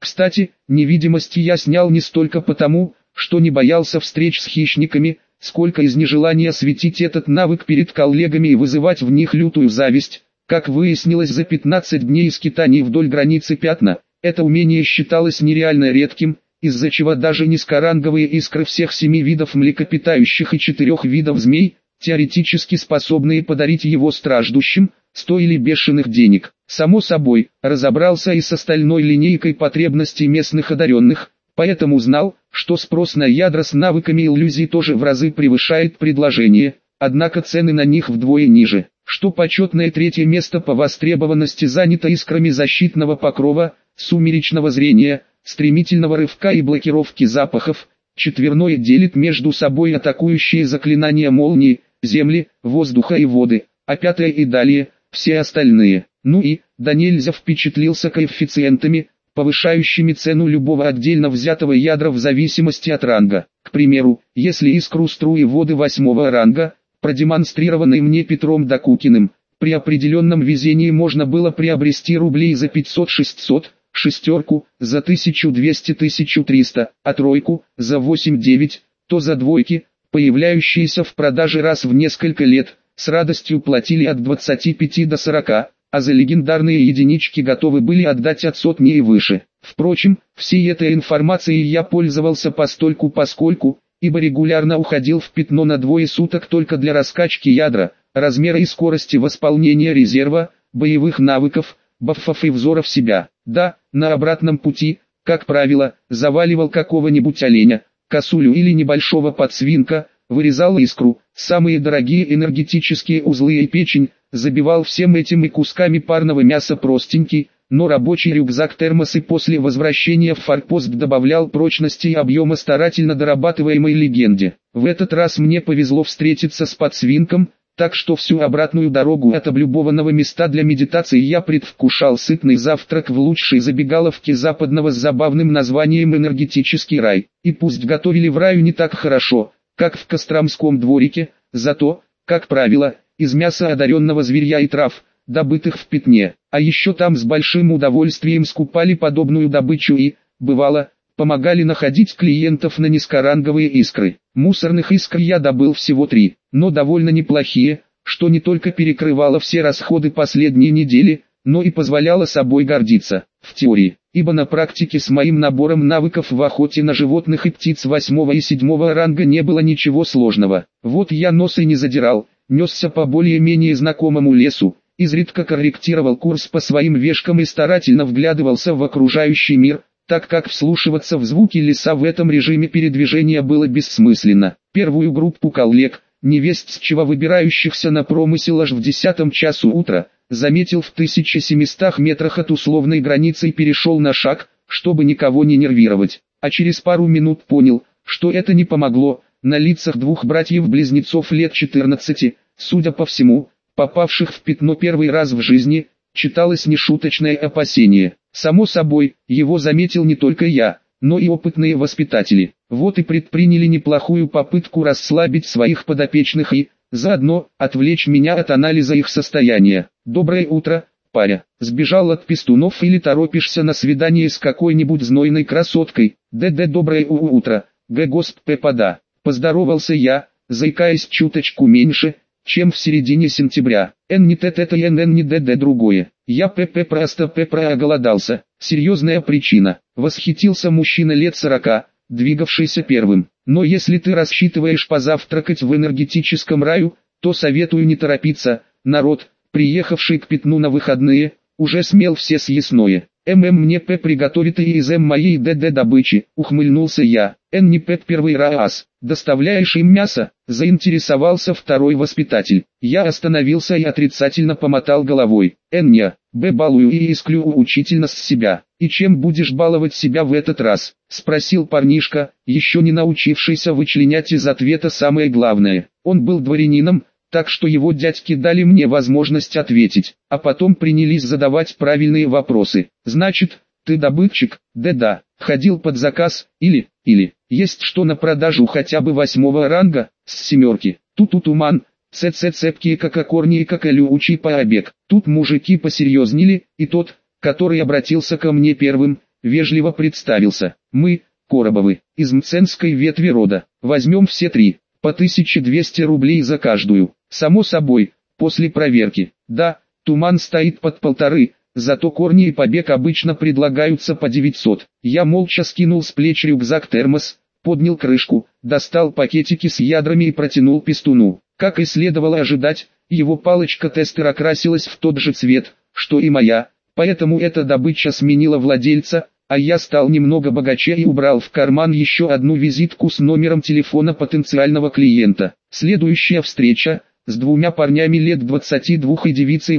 Кстати, невидимость я снял не столько потому, что не боялся встреч с хищниками, сколько из нежелания светить этот навык перед коллегами и вызывать в них лютую зависть. Как выяснилось за 15 дней скитаний вдоль границы Пятна, это умение считалось нереально редким, из-за чего даже низкоранговые искры всех 7 видов млекопитающих и 4 видов змей, теоретически способные подарить его страждущим, стоили бешеных денег. Само собой, разобрался и с остальной линейкой потребностей местных одаренных, поэтому знал, что спрос на ядра с навыками иллюзий тоже в разы превышает предложение, однако цены на них вдвое ниже, что почетное 3-е место по востребованности занято искрами защитного покрова, сумеречного зрения, стремительного рывка и блокировки запахов. 4-е делит между собой атакующие заклинания молнии, земли, воздуха и воды, а 5-е и далее – все остальные. Ну и, да нельзя впечатлился коэффициентами, повышающими цену любого отдельно взятого ядра в зависимости от ранга. К примеру, если искру струи воды 8-го ранга, продемонстрированной мне Петром Докукиным, при определенном везении можно было приобрести рублей за 500-600, 6-ку за 1200-1300, а 3-ку за 8-9, то за 2-ки, появляющиеся в продаже раз в несколько лет, с радостью платили от 25 до 40, а за легендарные единички готовы были отдать от сотни и выше. Впрочем, всей этой информацией я пользовался постольку-поскольку, ибо регулярно уходил в Пятно на 2 суток только для раскачки ядра, размера и скорости восполнения резерва, боевых навыков, баффов и взоров себя. Да, на обратном пути, как правило, заваливал какого-нибудь оленя, косулю или небольшого подсвинка, вырезал искру, самые дорогие энергетические узлы и печень, забивал всем этим и кусками парного мяса простенький, но рабочий рюкзак-термос и после возвращения в форпост добавлял прочности и объема старательно дорабатываемой легенде. В этот раз мне повезло встретиться с подсвинком, так что всю обратную дорогу от облюбованного места для медитации я предвкушал сытный завтрак в лучшей забегаловке западного с забавным названием «Энергетический рай». И пусть готовили в раю не так хорошо, как в Костромском дворике, зато, как правило, из мяса одаренного зверья и трав, добытых в Пятне, а еще там с большим удовольствием скупали подобную добычу и, бывало, помогали находить клиентов на низкоранговые искры. Мусорных искр я добыл всего 3, но довольно неплохие, что не только перекрывало все расходы последней недели, но и позволяло собой гордиться, в теории, ибо на практике с моим набором навыков в охоте на животных и птиц 8 и 7 ранга не было ничего сложного. Вот я нос и не задирал, несся по более-менее знакомому лесу, изредка корректировал курс по своим вешкам и старательно вглядывался в окружающий мир, так как вслушиваться в звуки леса в этом режиме передвижения было бессмысленно. Первую группу коллег, невесть с чего выбирающихся на промысел аж в 10 часу утра, заметил в 1700 метрах от условной границы и перешел на шаг, чтобы никого не нервировать. А через пару минут понял, что это не помогло. На лицах 2 братьев-близнецов лет 14, судя по всему, попавших в Пятно первый раз в жизни, читалось нешуточное опасение. Само собой, его заметил не только я, но и опытные воспитатели. Вот и предприняли неплохую попытку расслабить своих подопечных и, заодно, отвлечь меня от анализа их состояния. «Доброе утро, паря. Сбежал от пестунов или торопишься на свидание с какой-нибудь знойной красоткой?» «ДД, доброе утро, госп Пепада». Поздоровался я, заикаясь чуточку меньше, чем в середине сентября. Не ТТТН, не ДД другое. Я просто проголодался. Серьезная причина. Восхитился мужчина лет 40, двигавшийся первым. Но если ты рассчитываешь позавтракать в энергетическом раю, то советую не торопиться. Народ, приехавший к Пятну на выходные, уже смел все съестное. Мне приготовит и из моей ДД добычи, ухмыльнулся я. Не первый раз. Доставляешь им мясо? Заинтересовался второй воспитатель. Я остановился и отрицательно помотал головой. Не, балую и исключительно с себя. И чем будешь баловать себя в этот раз? Спросил парнишка, еще не научившийся вычленять из ответа самое главное. Он был дворянином, так что его дядьки дали мне возможность ответить, а потом принялись задавать правильные вопросы. Значит, ты добытчик? Да, ходил под заказ, или, есть что на продажу хотя бы 8 ранга, с 7. Тут туман, цепкие как окорни и как колючий побег. Тут мужики посерьезнели, и тот, который обратился ко мне первым, вежливо представился. Мы, Коробовы, из Мценской ветви рода. Возьмем все три, по 1200 рублей за каждую. Само собой, после проверки. Да, туман стоит под 1500, зато корни и побег обычно предлагаются по 900. Я молча скинул с плеч рюкзак-термос, поднял крышку, достал пакетики с ядрами и протянул пестуну. Как и следовало ожидать, его палочка-тестер окрасилась в тот же цвет, что и моя, поэтому эта добыча сменила владельца, а я стал немного богаче и убрал в карман еще одну визитку с номером телефона потенциального клиента. Следующая встреча, с двумя парнями лет 22 и девицей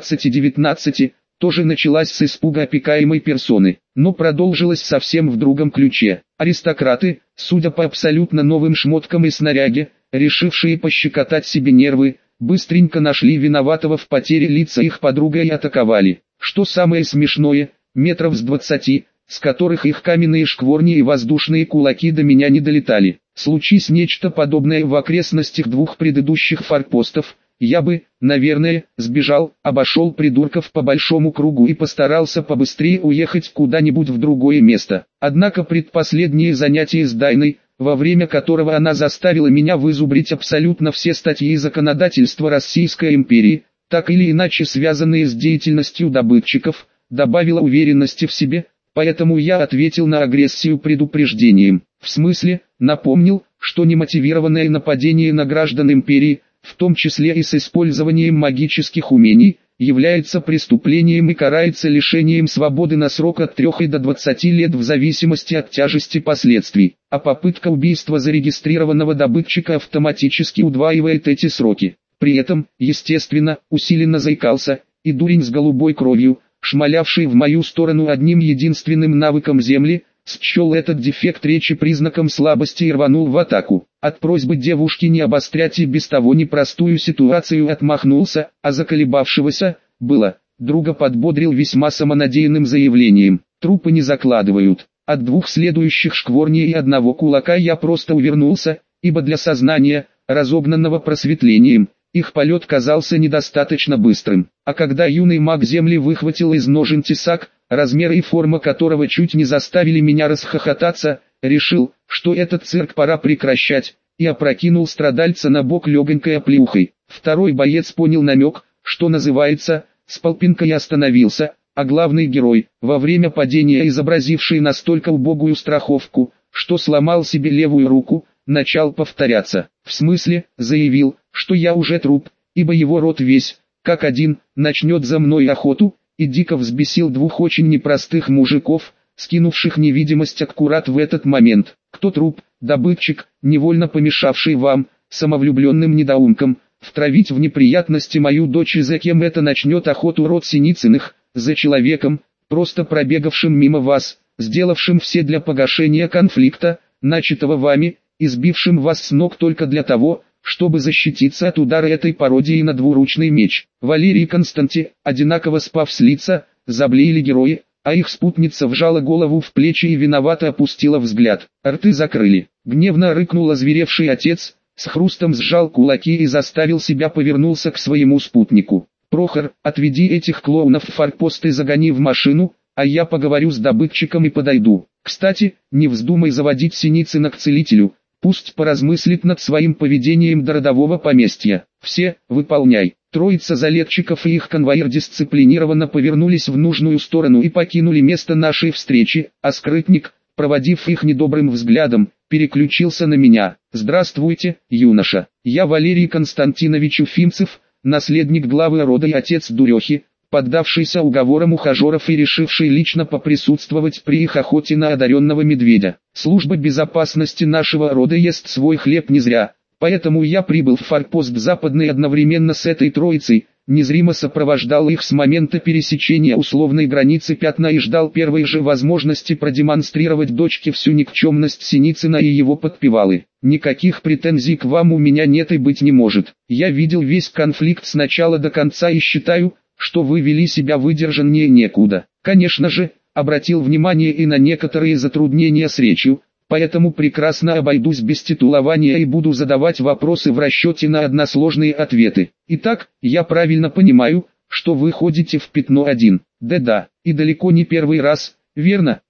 18-19, тоже началась с испуга опекаемой персоны, но продолжилась совсем в другом ключе. Аристократы, судя по абсолютно новым шмоткам и снаряге, решившие пощекотать себе нервы, быстренько нашли виноватого в потере лица их подруга и атаковали. Что самое смешное, метров с 20, с которых их каменные шкворни и воздушные кулаки до меня не долетали. Случись нечто подобное в окрестностях двух предыдущих форпостов, я бы, наверное, сбежал, обошел придурков по большому кругу и постарался побыстрее уехать куда-нибудь в другое место. Однако предпоследнее занятие с Дайной, во время которого она заставила меня вызубрить абсолютно все статьи законодательства Российской империи, так или иначе связанные с деятельностью добытчиков, добавило уверенности в себе, поэтому я ответил на агрессию предупреждением. В смысле, напомнил, что немотивированное нападение на граждан империи, в том числе и с использованием магических умений, является преступлением и карается лишением свободы на срок от 3 до 20 лет в зависимости от тяжести последствий, а попытка убийства зарегистрированного добытчика автоматически удваивает эти сроки. При этом, естественно, усиленно заикался, и дурень с голубой кровью, шмалявший в мою сторону одним единственным навыком земли, счел этот дефект речи признаком слабости и рванул в атаку. От просьбы девушки не обострять и без того непростую ситуацию отмахнулся, а заколебавшегося, друга подбодрил весьма самонадеянным заявлением: трупы не закладывают. От двух следующих шкворней и одного кулака я просто увернулся, ибо для сознания, разогнанного просветлением, их полет казался недостаточно быстрым. А когда юный маг земли выхватил из ножен тесак, размер и форма которого чуть не заставили меня расхохотаться, решил, что этот цирк пора прекращать, и опрокинул страдальца на бок легонькой оплеухой. Второй боец понял намек, что называется, с полпинкой остановился, а главный герой, во время падения изобразивший настолько убогую страховку, что сломал себе левую руку, начал повторяться. В смысле, заявил, что я уже труп, ибо его род весь, как один, начнет за мной охоту, и дико взбесил двух очень непростых мужиков, скинувших невидимость аккурат в этот момент. Кто труп? Добытчик, невольно помешавший вам, самовлюбленным недоумкам, втравить в неприятности мою дочь, и за кем это начнет охоту род Синицыных, за человеком, просто пробегавшим мимо вас, сделавшим все для погашения конфликта, начатого вами, избившим вас с ног только для того, чтобы защититься от удара этой пародии на двуручный меч. Валерий и Константи, одинаково спав с лица, заблеяли герои, а их спутница вжала голову в плечи и виновато опустила взгляд. Рты закрыли. Гневно рыкнул озверевший отец, с хрустом сжал кулаки и заставил себя повернулся к своему спутнику. «Прохор, отведи этих клоунов в форпост и загони в машину, а я поговорю с добытчиком и подойду. Кстати, не вздумай заводить Синицына к целителю, пусть поразмыслит над своим поведением до родового поместья. Все, выполняй». Троица залетчиков и их конвоир дисциплинированно повернулись в нужную сторону и покинули место нашей встречи, а скрытник, проводив их недобрым взглядом, переключился на меня. «Здравствуйте, юноша. Я Валерий Константинович Уфимцев, наследник главы рода и отец дурехи, поддавшийся уговорам ухажеров и решивший лично поприсутствовать при их охоте на одаренного медведя. Служба безопасности нашего рода ест свой хлеб не зря, поэтому я прибыл в форпост Западный одновременно с этой троицей, незримо сопровождал их с момента пересечения условной границы Пятна и ждал первой же возможности продемонстрировать дочке всю никчемность Синицына и его подпевалы. Никаких претензий к вам у меня нет и быть не может. Я видел весь конфликт с начала до конца и считаю, что вы вели себя выдержаннее некуда. Конечно же, обратил внимание и на некоторые затруднения с речью, поэтому прекрасно обойдусь без титулования и буду задавать вопросы в расчете на односложные ответы. Итак, я правильно понимаю, что вы ходите в Пятно один? Да-да, и далеко не первый раз, верно?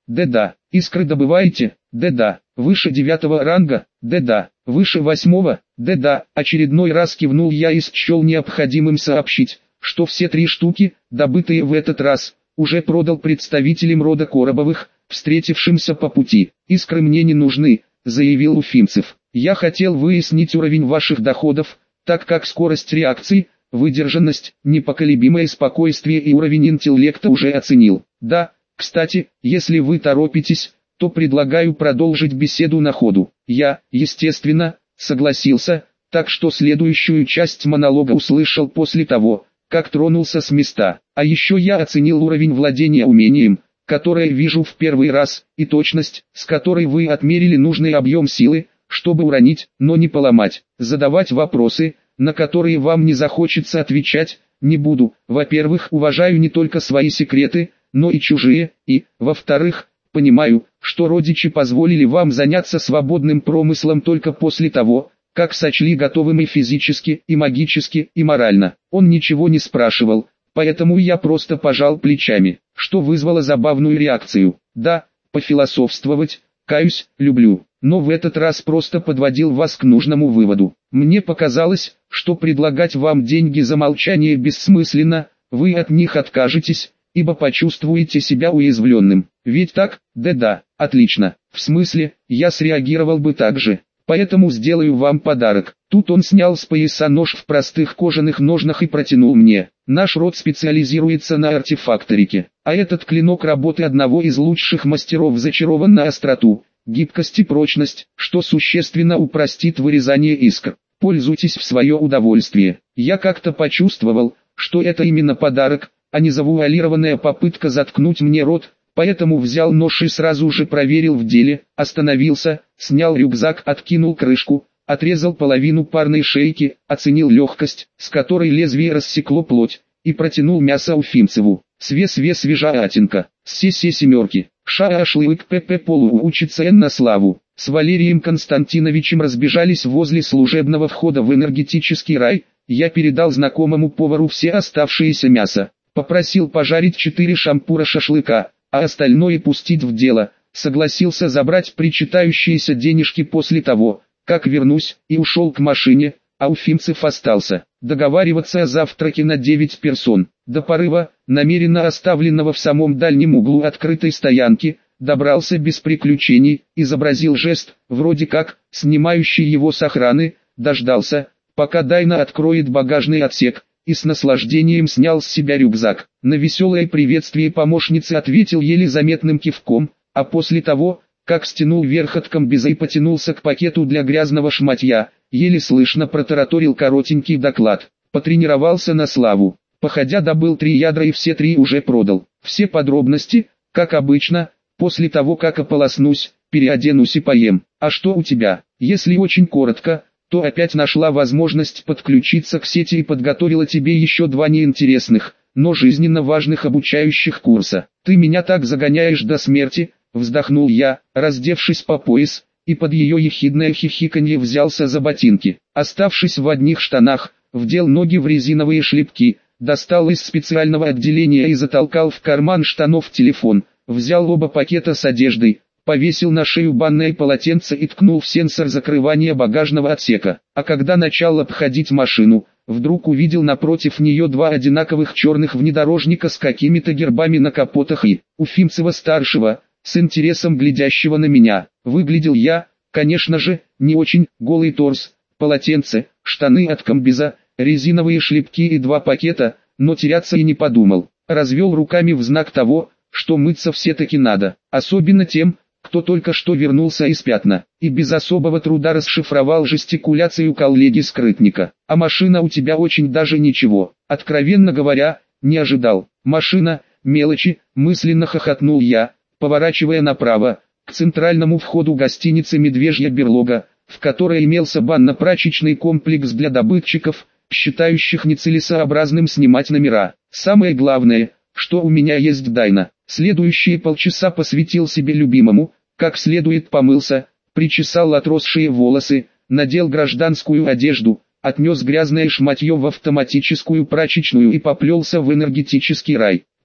Да-да. Искры добываете? Да-да. Выше 9 ранга? Да-да. Выше 8? Да-да. Очередной раз кивнул я и счел необходимым сообщить, что все 3 штуки, добытые в этот раз, уже продал представителям рода Коробовых, встретившимся по пути. Искры мне не нужны, заявил Уфимцев. Я хотел выяснить уровень ваших доходов, так как скорость реакции, выдержанность, непоколебимое спокойствие и уровень интеллекта уже оценил. Да, кстати, если вы торопитесь, то предлагаю продолжить беседу на ходу. Я, естественно, согласился, так что следующую часть монолога услышал после того, как тронулся с места. А еще я оценил уровень владения умением, которое вижу в первый раз, и точность, с которой вы отмерили нужный объем силы, чтобы уронить, но не поломать. Задавать вопросы, на которые вам не захочется отвечать, не буду. Во-первых, уважаю не только свои секреты, но и чужие, и, во-вторых, понимаю, что родичи позволили вам заняться свободным промыслом только после того, как сочли готовым и физически, и магически, и морально. Он ничего не спрашивал, поэтому я просто пожал плечами, что вызвало забавную реакцию. Да, пофилософствовать, каюсь, люблю, но в этот раз просто подводил вас к нужному выводу. Мне показалось, что предлагать вам деньги за молчание бессмысленно, вы от них откажетесь, ибо почувствуете себя уязвленным. Ведь так? Да-да, отлично. В смысле, я среагировал бы так же. Поэтому сделаю вам подарок. Тут он снял с пояса нож в простых кожаных ножнах и протянул мне. Наш род специализируется на артефакторике, а этот клинок работы одного из лучших мастеров зачарован на остроту, гибкость и прочность, что существенно упростит вырезание искр. Пользуйтесь в свое удовольствие. Я как-то почувствовал, что это именно подарок, а не завуалированная попытка заткнуть мне рот, поэтому взял нож и сразу же проверил в деле, остановился, снял рюкзак, откинул крышку, отрезал половину парной шейки, оценил легкость, с которой лезвие рассекло плоть, и протянул мясо Уфимцеву. Све-све свежаатинка, се-се семерки, ша-ашлык п.п. Полу учится Н на славу. С Валерием Константиновичем разбежались возле служебного входа в энергетический рай, я передал знакомому повару все оставшееся мясо. Попросил пожарить 4 шампура шашлыка, а остальное пустить в дело. Согласился забрать причитающиеся денежки после того, как вернусь, и ушел к машине, а Уфимцев остался. Договариваться о завтраке на 9 персон. До порыва, намеренно оставленного в самом дальнем углу открытой стоянки, добрался без приключений, изобразил жест, вроде как, снимающий его с охраны, дождался, пока Дайна откроет багажный отсек, и с наслаждением снял с себя рюкзак. На веселое приветствие помощницы ответил еле заметным кивком, а после того, как стянул верх от комбеза и потянулся к пакету для грязного шматья, еле слышно протараторил коротенький доклад. Потренировался на славу. Походя добыл 3 ядра и все 3 уже продал. Все подробности, как обычно, после того как ополоснусь, переоденусь и поем. А что у тебя? Если очень коротко, то опять нашла возможность подключиться к сети и подготовила тебе еще 2 неинтересных, но жизненно важных обучающих курса. Ты меня так загоняешь до смерти, вздохнул я, раздевшись по пояс, и под ее ехидное хихиканье взялся за ботинки. Оставшись в одних штанах, вдел ноги в резиновые шлепки, достал из специального отделения и затолкал в карман штанов телефон, взял оба пакета с одеждой, повесил на шею банное полотенце и ткнул в сенсор закрывания багажного отсека. А когда начал обходить машину, вдруг увидел напротив нее 2 одинаковых черных внедорожника с какими-то гербами на капотах и Уфимцева-старшего, с интересом глядящего на меня. Выглядел я, конечно же, не очень, голый торс, полотенце, штаны от комбеза, резиновые шлепки и 2 пакета, но теряться и не подумал. Развел руками в знак того, что мыться все-таки надо, особенно тем, кто только что вернулся из пятна, и без особого труда расшифровал жестикуляцию коллеги-скрытника. А машина у тебя очень даже ничего, откровенно говоря, не ожидал. Машина, мелочи, мысленно хохотнул я, поворачивая направо, к центральному входу гостиницы «Медвежья берлога», в которой имелся банно-прачечный комплекс для добытчиков, считающих нецелесообразным снимать номера. Самое главное, что у меня есть Дайна. Следующие полчаса посвятил себе любимому, как следует помылся, причесал отросшие волосы, надел гражданскую одежду, отнес грязное шматье в автоматическую прачечную и поплелся в энергетический рай.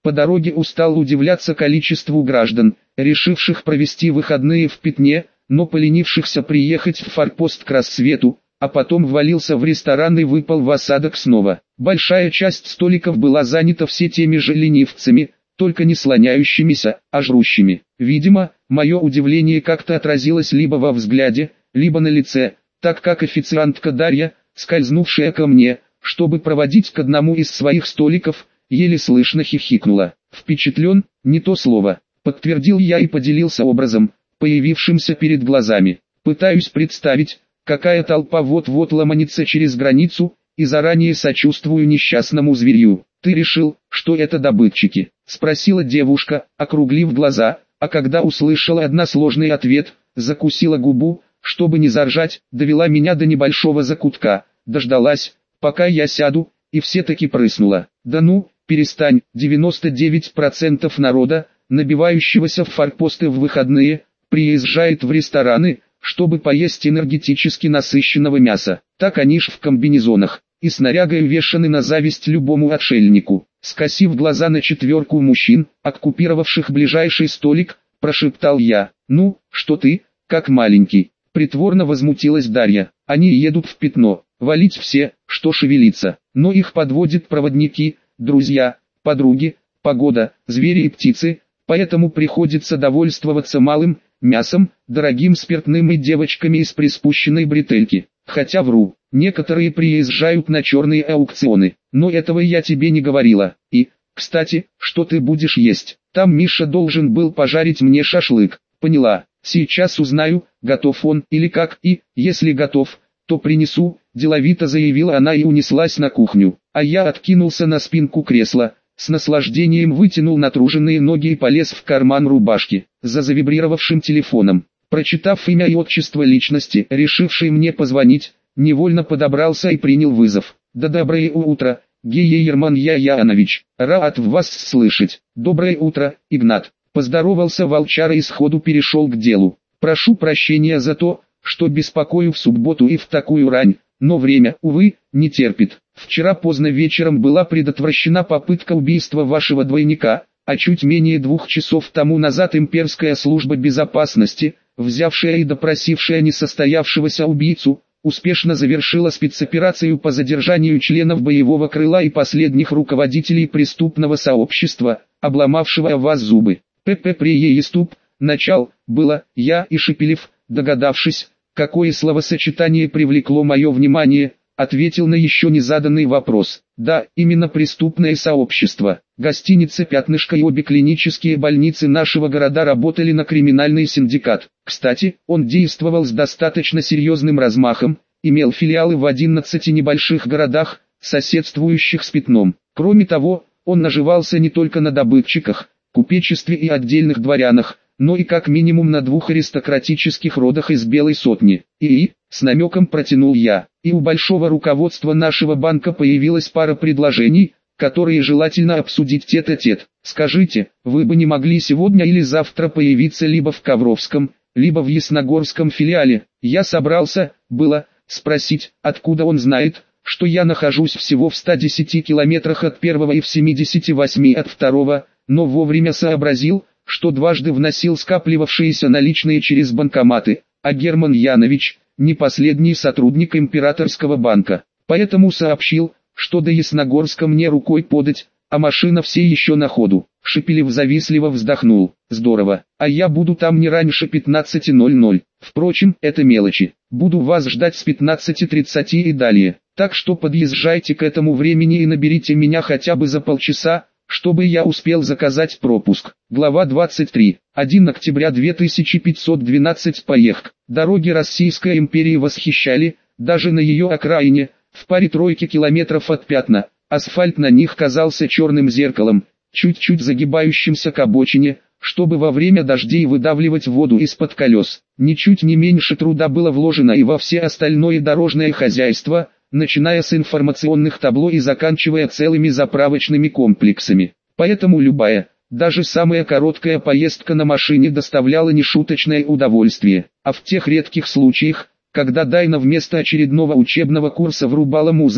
По дороге устал удивляться количеству граждан, решивших провести выходные в Пятне, но поленившихся приехать в форпост к рассвету, а потом ввалился в ресторан и выпал в осадок снова. Большая часть столиков была занята все теми же ленивцами, только не слоняющимися, а жрущими. Видимо, мое удивление как-то отразилось либо во взгляде, либо на лице, так как официантка Дарья, скользнувшая ко мне, чтобы проводить к одному из своих столиков, еле слышно хихикнула. «Впечатлен, не то слово», подтвердил я и поделился образом, появившимся перед глазами. Пытаюсь представить, какая толпа вот-вот ломанется через границу, и заранее сочувствую несчастному зверью. «Ты решил, что это добытчики?» — спросила девушка, округлив глаза, а когда услышала односложный ответ, закусила губу, чтобы не заржать, довела меня до небольшого закутка, дождалась, пока я сяду, и все-таки прыснула. «Да ну, перестань, 99% народа, набивающегося в форпосты в выходные, приезжает в рестораны, чтобы поесть энергетически насыщенного мяса. Так они ж в комбинезонах, и снарягой вешаны на зависть любому отшельнику». Скосив глаза на четверку мужчин, оккупировавших ближайший столик, прошептал я. «Ну, что ты, как маленький?» Притворно возмутилась Дарья. «Они едут в Пятно, валить все, что шевелится, но их подводят проводники, друзья, подруги, погода, звери и птицы, поэтому приходится довольствоваться малым мясом, дорогим спиртным и девочками из приспущенной бретельки. Хотя вру, некоторые приезжают на черные аукционы, но этого я тебе не говорила. И, кстати, что ты будешь есть? Там Миша должен был пожарить мне шашлык». «Поняла, сейчас узнаю, готов он или как, и, если готов, то принесу», деловито заявила она и унеслась на кухню. А я откинулся на спинку кресла, с наслаждением вытянул натруженные ноги и полез в карман рубашки, за завибрировавшим телефоном. Прочитав имя и отчество личности, решившей мне позвонить, невольно подобрался и принял вызов. «Да доброе утро, Гейерман Яянович, рад вас слышать». «Доброе утро, Игнат», поздоровался волчара и сходу перешел к делу. «Прошу прощения за то, что беспокою в субботу и в такую рань, но время, увы, не терпит. Вчера поздно вечером была предотвращена попытка убийства вашего двойника, а чуть менее 2 часов тому назад имперская служба безопасности, взявшая и допросившая несостоявшегося убийцу, успешно завершила спецоперацию по задержанию членов боевого крыла и последних руководителей преступного сообщества, обломавшего о вас зубы. ПП Прееступ, начал, было, я и Шепелев, догадавшись, какое словосочетание привлекло мое внимание, ответил на еще не заданный вопрос. Да, именно преступное сообщество. Гостиница «Пятнышко» и обе клинические больницы нашего города работали на криминальный синдикат. Кстати, он действовал с достаточно серьезным размахом, имел филиалы в 11 небольших городах, соседствующих с Пятном. Кроме того, он наживался не только на добытчиках, купечестве и отдельных дворянах, но и как минимум на 2 аристократических родах из Белой Сотни. С намеком протянул я, и у большого руководства нашего банка появилась пара предложений, которые желательно обсудить тет-а-тет. Скажите, вы бы не могли сегодня или завтра появиться либо в Ковровском, либо в Ясногорском филиале? Я собрался, спросить, откуда он знает, что я нахожусь всего в 110 километрах от первого и в 78 от второго, но вовремя сообразил, что дважды вносил скапливавшиеся наличные через банкоматы, а Герман Янович – не последний сотрудник императорского банка. Поэтому сообщил, что до Ясногорска мне рукой подать, а машина все еще на ходу. Шепелев завистливо вздохнул. Здорово, а я буду там не раньше 15:00. Впрочем, это мелочи. Буду вас ждать с 15:30 и далее. Так что подъезжайте к этому времени и наберите меня хотя бы за полчаса, чтобы я успел заказать пропуск. Глава 23. 1 октября 2512. Поехк. Дороги Российской империи восхищали, даже на ее окраине, в паре-тройке километров от Пятна. Асфальт на них казался черным зеркалом, чуть-чуть загибающимся к обочине, чтобы во время дождей выдавливать воду из-под колес. Ничуть не меньше труда было вложено и во все остальное дорожное хозяйство, начиная с информационных табло и заканчивая целыми заправочными комплексами. Поэтому любая, даже самая короткая поездка на машине доставляла нешуточное удовольствие. А в тех редких случаях, когда Дайна вместо очередного учебного курса врубала музыку,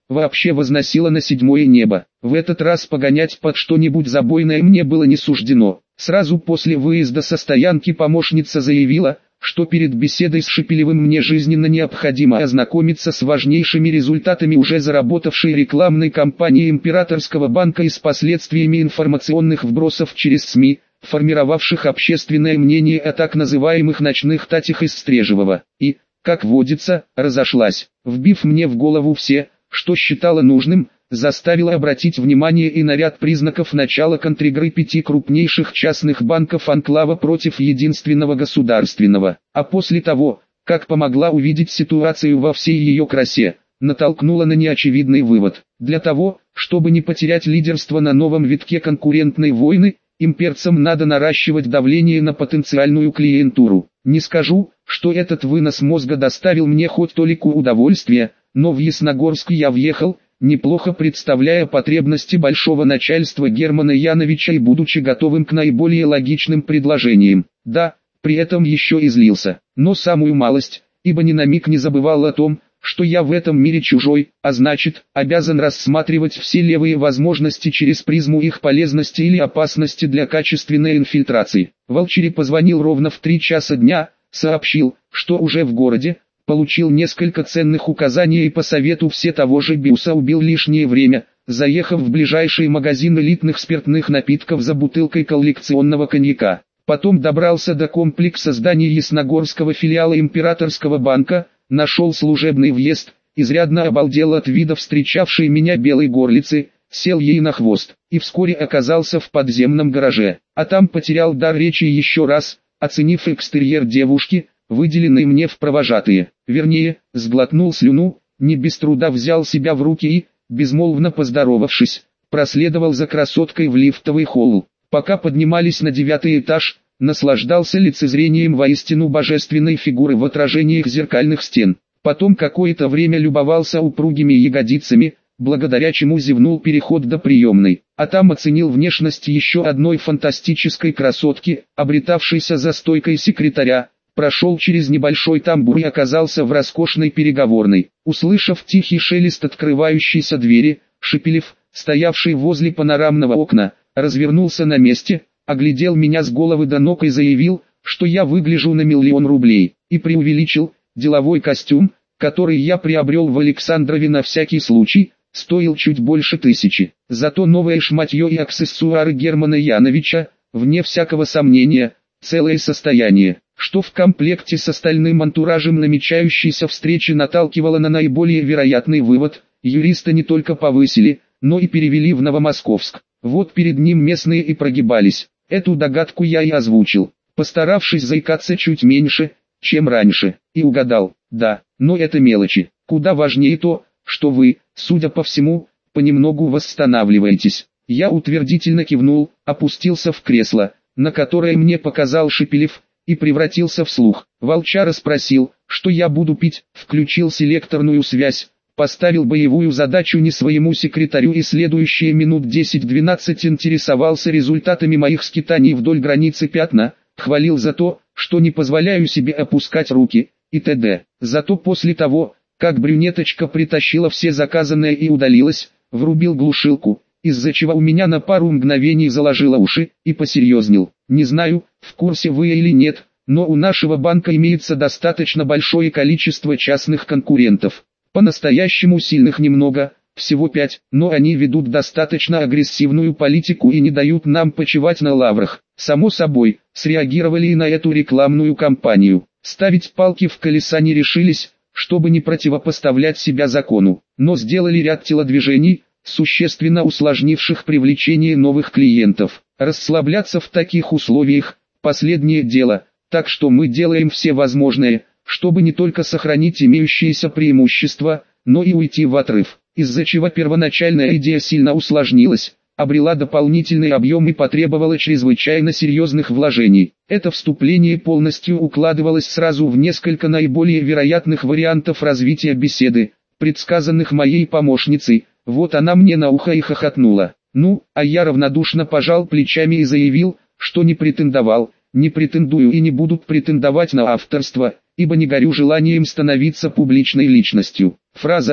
вообще возносило на седьмое небо. В этот раз погонять под что-нибудь забойное мне было не суждено. Сразу после выезда со стоянки помощница заявила, что перед беседой с Шепелевым мне жизненно необходимо ознакомиться с важнейшими результатами уже заработавшей рекламной кампании Императорского банка и с последствиями информационных вбросов через СМИ, формировавших общественное мнение о так называемых ночных татях из Стрежевого, и, как водится, разошлась, вбив мне в голову все, что считала нужным, заставила обратить внимание и на ряд признаков начала контригры 5 крупнейших частных банков анклава против единственного государственного, а после того, как помогла увидеть ситуацию во всей ее красе, натолкнула на неочевидный вывод. Для того, чтобы не потерять лидерство на новом витке конкурентной войны, имперцам надо наращивать давление на потенциальную клиентуру. Не скажу, что этот вынос мозга доставил мне хоть толику удовольствия, но в Ясногорск я въехал, неплохо представляя потребности большого начальства Германа Яновича и будучи готовым к наиболее логичным предложениям. Да, при этом еще и злился, но самую малость, ибо ни на миг не забывал о том, что я в этом мире чужой, а значит, обязан рассматривать все левые возможности через призму их полезности или опасности для качественной инфильтрации. Волчери позвонил ровно в 3 часа дня, сообщил, что уже в городе, получил несколько ценных указаний и по совету все того же Биуса убил лишнее время, заехав в ближайший магазин элитных спиртных напитков за бутылкой коллекционного коньяка. Потом добрался до комплекса зданий Ясногорского филиала Императорского банка, нашел служебный въезд, изрядно обалдел от вида встречавшей меня белой горлицы, сел ей на хвост, и вскоре оказался в подземном гараже, а там потерял дар речи еще раз, оценив экстерьер девушки, выделенной мне в провожатые, вернее, сглотнул слюну, не без труда взял себя в руки и, безмолвно поздоровавшись, проследовал за красоткой в лифтовый холл. Пока поднимались на 9-й этаж, наслаждался лицезрением воистину божественной фигуры в отражениях зеркальных стен. Потом какое-то время любовался упругими ягодицами, благодаря чему зевнул переход до приемной, а там оценил внешность еще одной фантастической красотки, обретавшейся за стойкой секретаря, прошел через небольшой тамбур и оказался в роскошной переговорной. Услышав тихий шелест открывающейся двери, Шепелев, стоявший возле панорамного окна, развернулся на месте, оглядел меня с головы до ног и заявил, что я выгляжу на 1 000 000 рублей, и преувеличил. Деловой костюм, который я приобрел в Александрове на всякий случай, стоил чуть больше 1000. Зато новое шматье и аксессуары Германа Яновича, вне всякого сомнения, целое состояние, что в комплекте с остальным антуражем намечающейся встречи наталкивало на наиболее вероятный вывод: юриста не только повысили, но и перевели в Новомосковск. Вот перед ним местные и прогибались. Эту догадку я и озвучил, постаравшись заикаться чуть меньше, чем раньше, и угадал. Да, но это мелочи. Куда важнее то, что вы, судя по всему, понемногу восстанавливаетесь. Я утвердительно кивнул, опустился в кресло, на которое мне показал Шепелев, и превратился в слух. Волчара спросил, что я буду пить, включил селекторную связь, поставил боевую задачу не своему секретарю и следующие минут 10-12 интересовался результатами моих скитаний вдоль границы Пятна, хвалил за то, что не позволяю себе опускать руки, и т.д. Зато после того, как брюнеточка притащила все заказанное и удалилась, врубил глушилку, из-за чего у меня на пару мгновений заложило уши, и посерьезнел. Не знаю, в курсе вы или нет, но у нашего банка имеется достаточно большое количество частных конкурентов. По-настоящему сильных немного, всего 5, но они ведут достаточно агрессивную политику и не дают нам почивать на лаврах. Само собой, среагировали и на эту рекламную кампанию. Ставить палки в колеса не решились, чтобы не противопоставлять себя закону, но сделали ряд телодвижений, существенно усложнивших привлечение новых клиентов. Расслабляться в таких условиях – последнее дело, так что мы делаем все возможное, чтобы не только сохранить имеющиеся преимущества, но и уйти в отрыв, из-за чего первоначальная идея сильно усложнилась, обрела дополнительный объем и потребовала чрезвычайно серьезных вложений. Это вступление полностью укладывалось сразу в несколько наиболее вероятных вариантов развития беседы, предсказанных моей помощницей. Вот она мне на ухо и хохотнула. Ну, а я равнодушно пожал плечами и заявил, что не претендовал, не претендую и не буду претендовать на авторство, ибо не горю желанием становиться публичной личностью. Фраза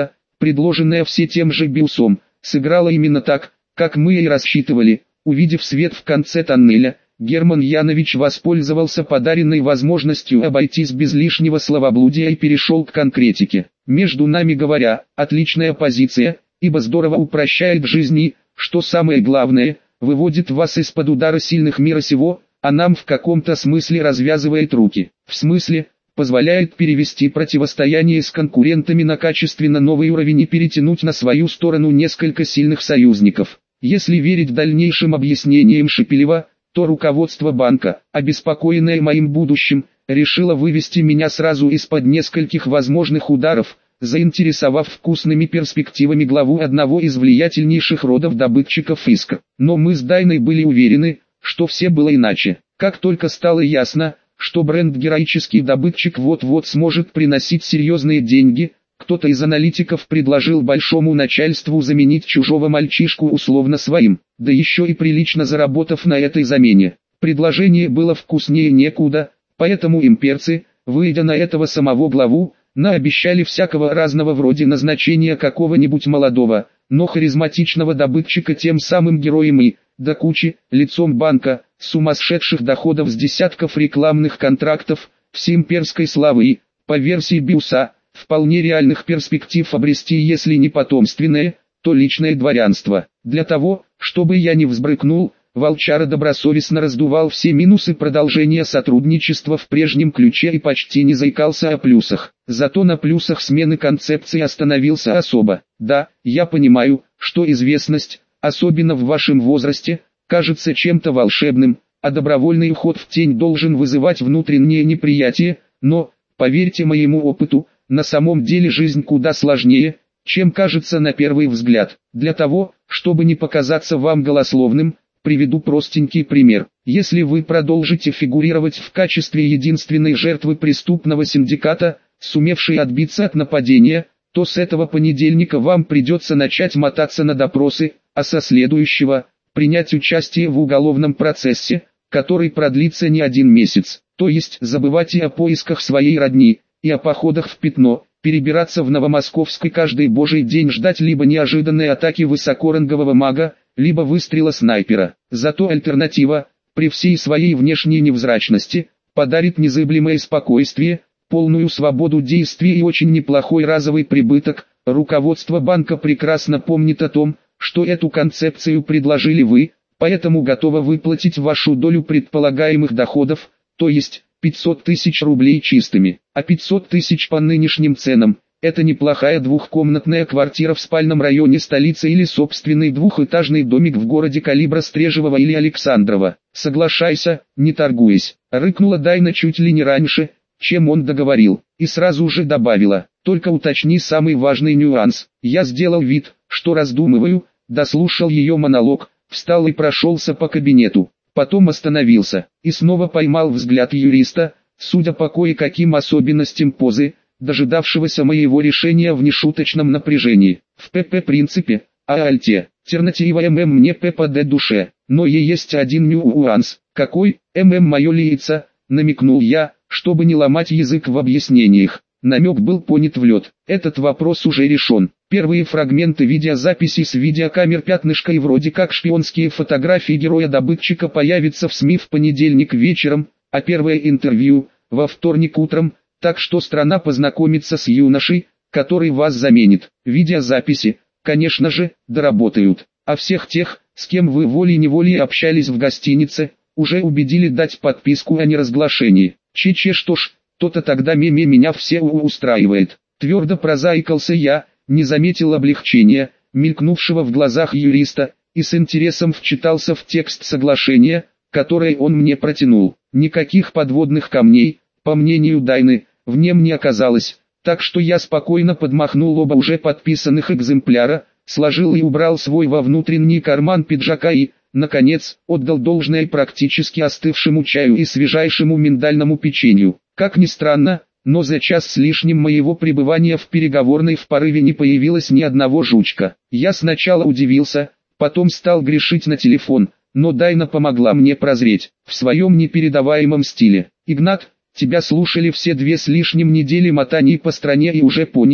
предложенная все тем же Биусом, сыграла именно так, как мы и рассчитывали. Увидев свет в конце тоннеля, Герман Янович воспользовался подаренной возможностью обойтись без лишнего словоблудия и перешел к конкретике. Между нами говоря, отличная позиция, ибо здорово упрощает жизнь и, что самое главное, выводит вас из-под удара сильных мира сего, а нам в каком-то смысле развязывает руки. В смысле, позволяет перевести противостояние с конкурентами на качественно новый уровень и перетянуть на свою сторону несколько сильных союзников. Если верить дальнейшим объяснениям Шепелева, то руководство банка, обеспокоенное моим будущим, решило вывести меня сразу из-под нескольких возможных ударов, заинтересовав вкусными перспективами главу одного из влиятельнейших родов добытчиков иска. Но мы с Дайной были уверены, что все было иначе. Как только стало ясно, что бренд «Героический добытчик» вот-вот сможет приносить серьезные деньги, кто-то из аналитиков предложил большому начальству заменить чужого мальчишку условно своим, да еще и прилично заработав на этой замене. Предложение было вкуснее некуда, поэтому имперцы, выйдя на этого самого главу, наобещали всякого разного вроде назначения какого-нибудь молодого, но харизматичного добытчика тем самым героем и, до кучи, лицом банка, сумасшедших доходов с десятков рекламных контрактов, всеимперской славы и, по версии Биуса, вполне реальных перспектив обрести если не потомственное, то личное дворянство. Для того, чтобы я не взбрыкнул, Волчара добросовестно раздувал все минусы продолжения сотрудничества в прежнем ключе и почти не заикался о плюсах. Зато на плюсах смены концепции остановился особо. Да, я понимаю, что известность, особенно в вашем возрасте, кажется чем-то волшебным, а добровольный уход в тень должен вызывать внутреннее неприятие, но, поверьте моему опыту, на самом деле жизнь куда сложнее, чем кажется на первый взгляд. Для того, чтобы не показаться вам голословным, приведу простенький пример. Если вы продолжите фигурировать в качестве единственной жертвы преступного синдиката, сумевшей отбиться от нападения, то с этого понедельника вам придется начать мотаться на допросы, а со следующего – принять участие в уголовном процессе, который продлится не один месяц. То есть забывать и о поисках своей родни, и о походах в Пятно, перебираться в Новомосковск и каждый божий день ждать либо неожиданной атаки высокорангового мага, либо выстрела снайпера. Зато альтернатива, при всей своей внешней невзрачности, подарит незыблемое спокойствие, полную свободу действий и очень неплохой разовый прибыток. Руководство банка прекрасно помнит о том, что эту концепцию предложили вы, поэтому готово выплатить вашу долю предполагаемых доходов, то есть 500 тысяч рублей чистыми. А 500 тысяч по нынешним ценам – это неплохая двухкомнатная квартира в спальном районе столицы или собственный двухэтажный домик в городе калибра Стрежевого или Александрова. Соглашайся, не торгуясь. Рыкнула Дайна чуть ли не раньше, чем он договорил, и сразу же добавила: только уточни самый важный нюанс. Я сделал вид, что раздумываю, дослушал ее монолог, встал и прошелся по кабинету. Потом остановился, и снова поймал взгляд юриста, судя по кое-каким особенностям позы, дожидавшегося моего решения в нешуточном напряжении. В ПП принципе, альте, альтернатива мне п по душе, но есть один нюанс. Какой? Мое лицо, намекнул я, чтобы не ломать язык в объяснениях. Намек был понят в лед. Этот вопрос уже решен. Первые фрагменты видеозаписи с видеокамер пятнышка и вроде как шпионские фотографии героя-добытчика появятся в СМИ в понедельник вечером, а первое интервью – во вторник утром, так что страна познакомится с юношей, который вас заменит. Видеозаписи, конечно же, доработают. А всех тех, с кем вы волей-неволей общались в гостинице, уже убедили дать подписку о неразглашении. Что ж, то-то тогда меня все устраивает. Твердо прозаикался я, не заметил облегчения, мелькнувшего в глазах юриста, и с интересом вчитался в текст соглашения, которое он мне протянул. Никаких подводных камней, по мнению Дайны, в нем не оказалось, так что я спокойно подмахнул оба уже подписанных экземпляра, сложил и убрал свой во внутренний карман пиджака и, наконец, отдал должное практически остывшему чаю и свежайшему миндальному печенью. Как ни странно, но за час с лишним моего пребывания в переговорной в порыве не появилось ни одного жучка. Я сначала удивился, потом стал грешить на телефон, но Дайна помогла мне прозреть, в своем непередаваемом стиле. «Игнат, тебя слушали все 2 с лишним недели мотаний по стране и уже поняли,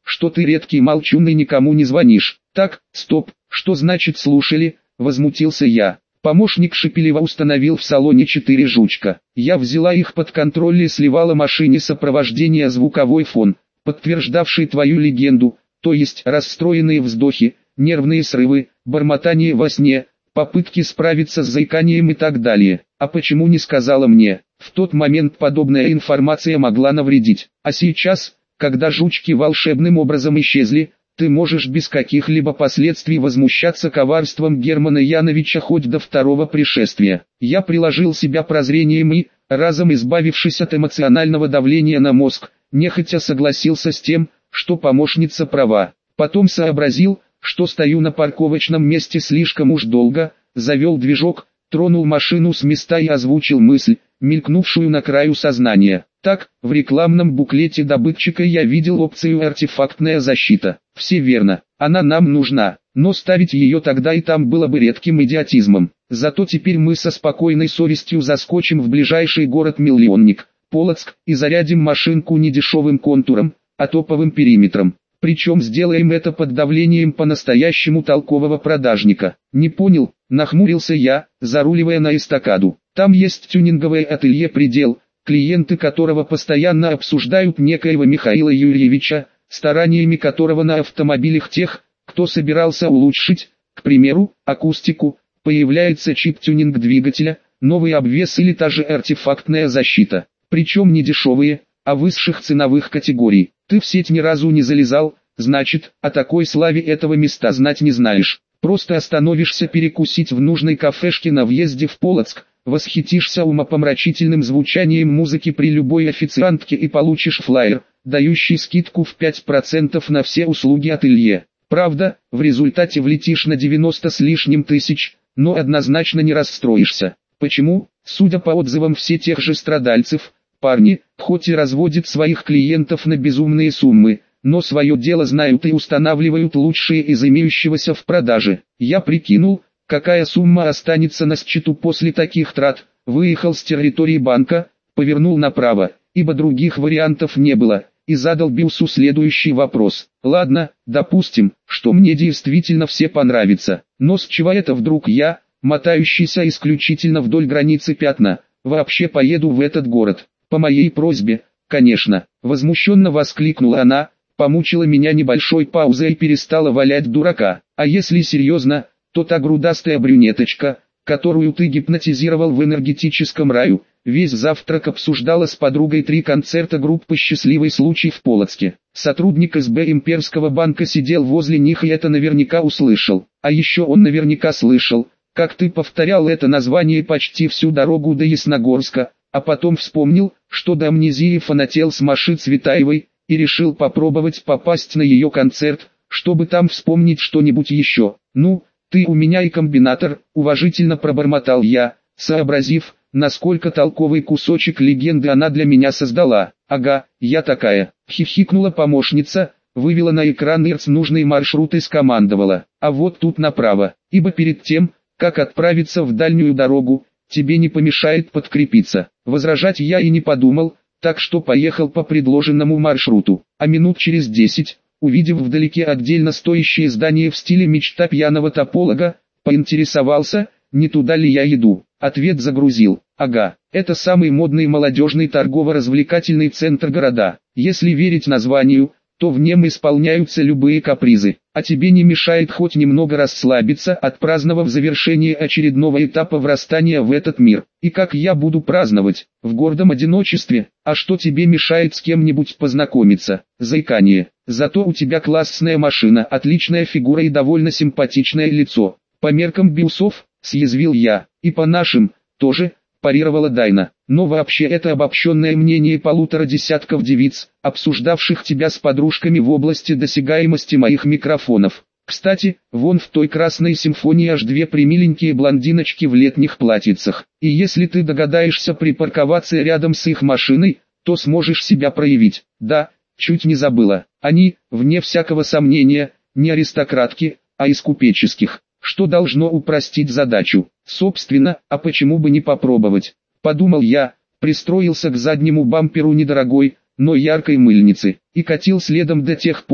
что ты редкий молчун и никому не звонишь. Так, стоп, что значит слушали, возмутился я. Помощник Шепелева установил в салоне 4 жучка. Я взяла их под контроль и сливала машине сопровождения звуковой фон, подтверждавший твою легенду, то есть расстроенные вздохи, нервные срывы, бормотание во сне, попытки справиться с заиканием и так далее. А почему не сказала мне? В тот момент подобная информация могла навредить. А сейчас, когда жучки волшебным образом исчезли, ты можешь без каких-либо последствий возмущаться коварством Германа Яновича хоть до второго пришествия. Я приложил себя прозрением и, разом избавившись от эмоционального давления на мозг, нехотя согласился с тем, что помощница права. Потом сообразил, что стою на парковочном месте слишком уж долго, завел движок, тронул машину с места и озвучил мысль, мелькнувшую на краю сознания. Так, в рекламном буклете добытчика я видел опцию «Артефактная защита». Все верно, она нам нужна, но ставить ее тогда и там было бы редким идиотизмом. Зато теперь мы со спокойной совестью заскочим в ближайший город-миллионник, Полоцк, и зарядим машинку не дешевым контуром, а топовым периметром. Причем сделаем это под давлением по-настоящему толкового продажника. Не понял, нахмурился я, заруливая на эстакаду. Там есть тюнинговое ателье «Предел», клиенты которого постоянно обсуждают некоего Михаила Юрьевича, стараниями которого на автомобилях тех, кто собирался улучшить, к примеру, акустику, появляется чип-тюнинг двигателя, новый обвес или та же артефактная защита. Причем не дешевые, а высших ценовых категорий. Ты в сеть ни разу не залезал, значит, о такой славе этого места знать не знаешь. Просто остановишься перекусить в нужной кафешке на въезде в Полоцк, восхитишься умопомрачительным звучанием музыки при любой официантке и получишь флаер, дающий скидку в 5% на все услуги ателье. Правда, в результате влетишь на 90 с лишним тысяч, но однозначно не расстроишься. Почему? Судя по отзывам все тех же страдальцев, парни, хоть и разводят своих клиентов на безумные суммы, но свое дело знают и устанавливают лучшие из имеющегося в продаже. Я прикинул, какая сумма останется на счету после таких трат, выехал с территории банка, повернул направо, ибо других вариантов не было, и задал Биллсу следующий вопрос. Ладно, допустим, что мне действительно все понравится, но с чего это вдруг я, мотающийся исключительно вдоль границы Пятна, вообще поеду в этот город? По моей просьбе, конечно, возмущенно воскликнула она, помучила меня небольшой паузой и перестала валять дурака. А если серьезно, то та грудастая брюнеточка, которую ты гипнотизировал в энергетическом раю, весь завтрак обсуждала с подругой 3 концерта группы «Счастливый случай» в Полоцке. Сотрудник СБ Имперского банка сидел возле них и это наверняка услышал. А еще он наверняка слышал, как ты повторял это название почти всю дорогу до Ясногорска, а потом вспомнил, что до амнезии фанател с Маши Цветаевой, и решил попробовать попасть на ее концерт, чтобы там вспомнить что-нибудь еще. Ну, ты у меня и комбинатор, уважительно пробормотал я, сообразив, насколько толковый кусочек легенды она для меня создала. Ага, я такая, хихикнула помощница, вывела на экран ИРЦ нужный маршрут и скомандовала. А вот тут направо, ибо перед тем, как отправиться в дальнюю дорогу, тебе не помешает подкрепиться. Возражать я и не подумал, так что поехал по предложенному маршруту. А минут через 10, увидев вдалеке отдельно стоящее здание в стиле мечта пьяного тополога, поинтересовался, не туда ли я иду. Ответ загрузил. Ага, это самый модный молодежный торгово-развлекательный центр города. Если верить названию, то в нем исполняются любые капризы, а тебе не мешает хоть немного расслабиться, отпраздновав завершение очередного этапа врастания в этот мир. И как я буду праздновать? В гордом одиночестве? А что тебе мешает с кем-нибудь познакомиться? Заикание. Зато у тебя классная машина, отличная фигура и довольно симпатичное лицо. По меркам Биллсов, съязвил я, и по нашим, тоже, парировала Дайна. Но вообще это обобщенное мнение 1,5 десятков девиц, обсуждавших тебя с подружками в области досягаемости моих микрофонов. Кстати, вон в той красной симфонии аж 2 примиленькие блондиночки в летних платьицах. И если ты догадаешься припарковаться рядом с их машиной, то сможешь себя проявить. Да, чуть не забыла. Они, вне всякого сомнения, не аристократки, а из купеческих, что должно упростить задачу. Собственно, а почему бы не попробовать? Подумал я, пристроился к заднему бамперу недорогой, но яркой мыльницы, и катил следом до тех пор,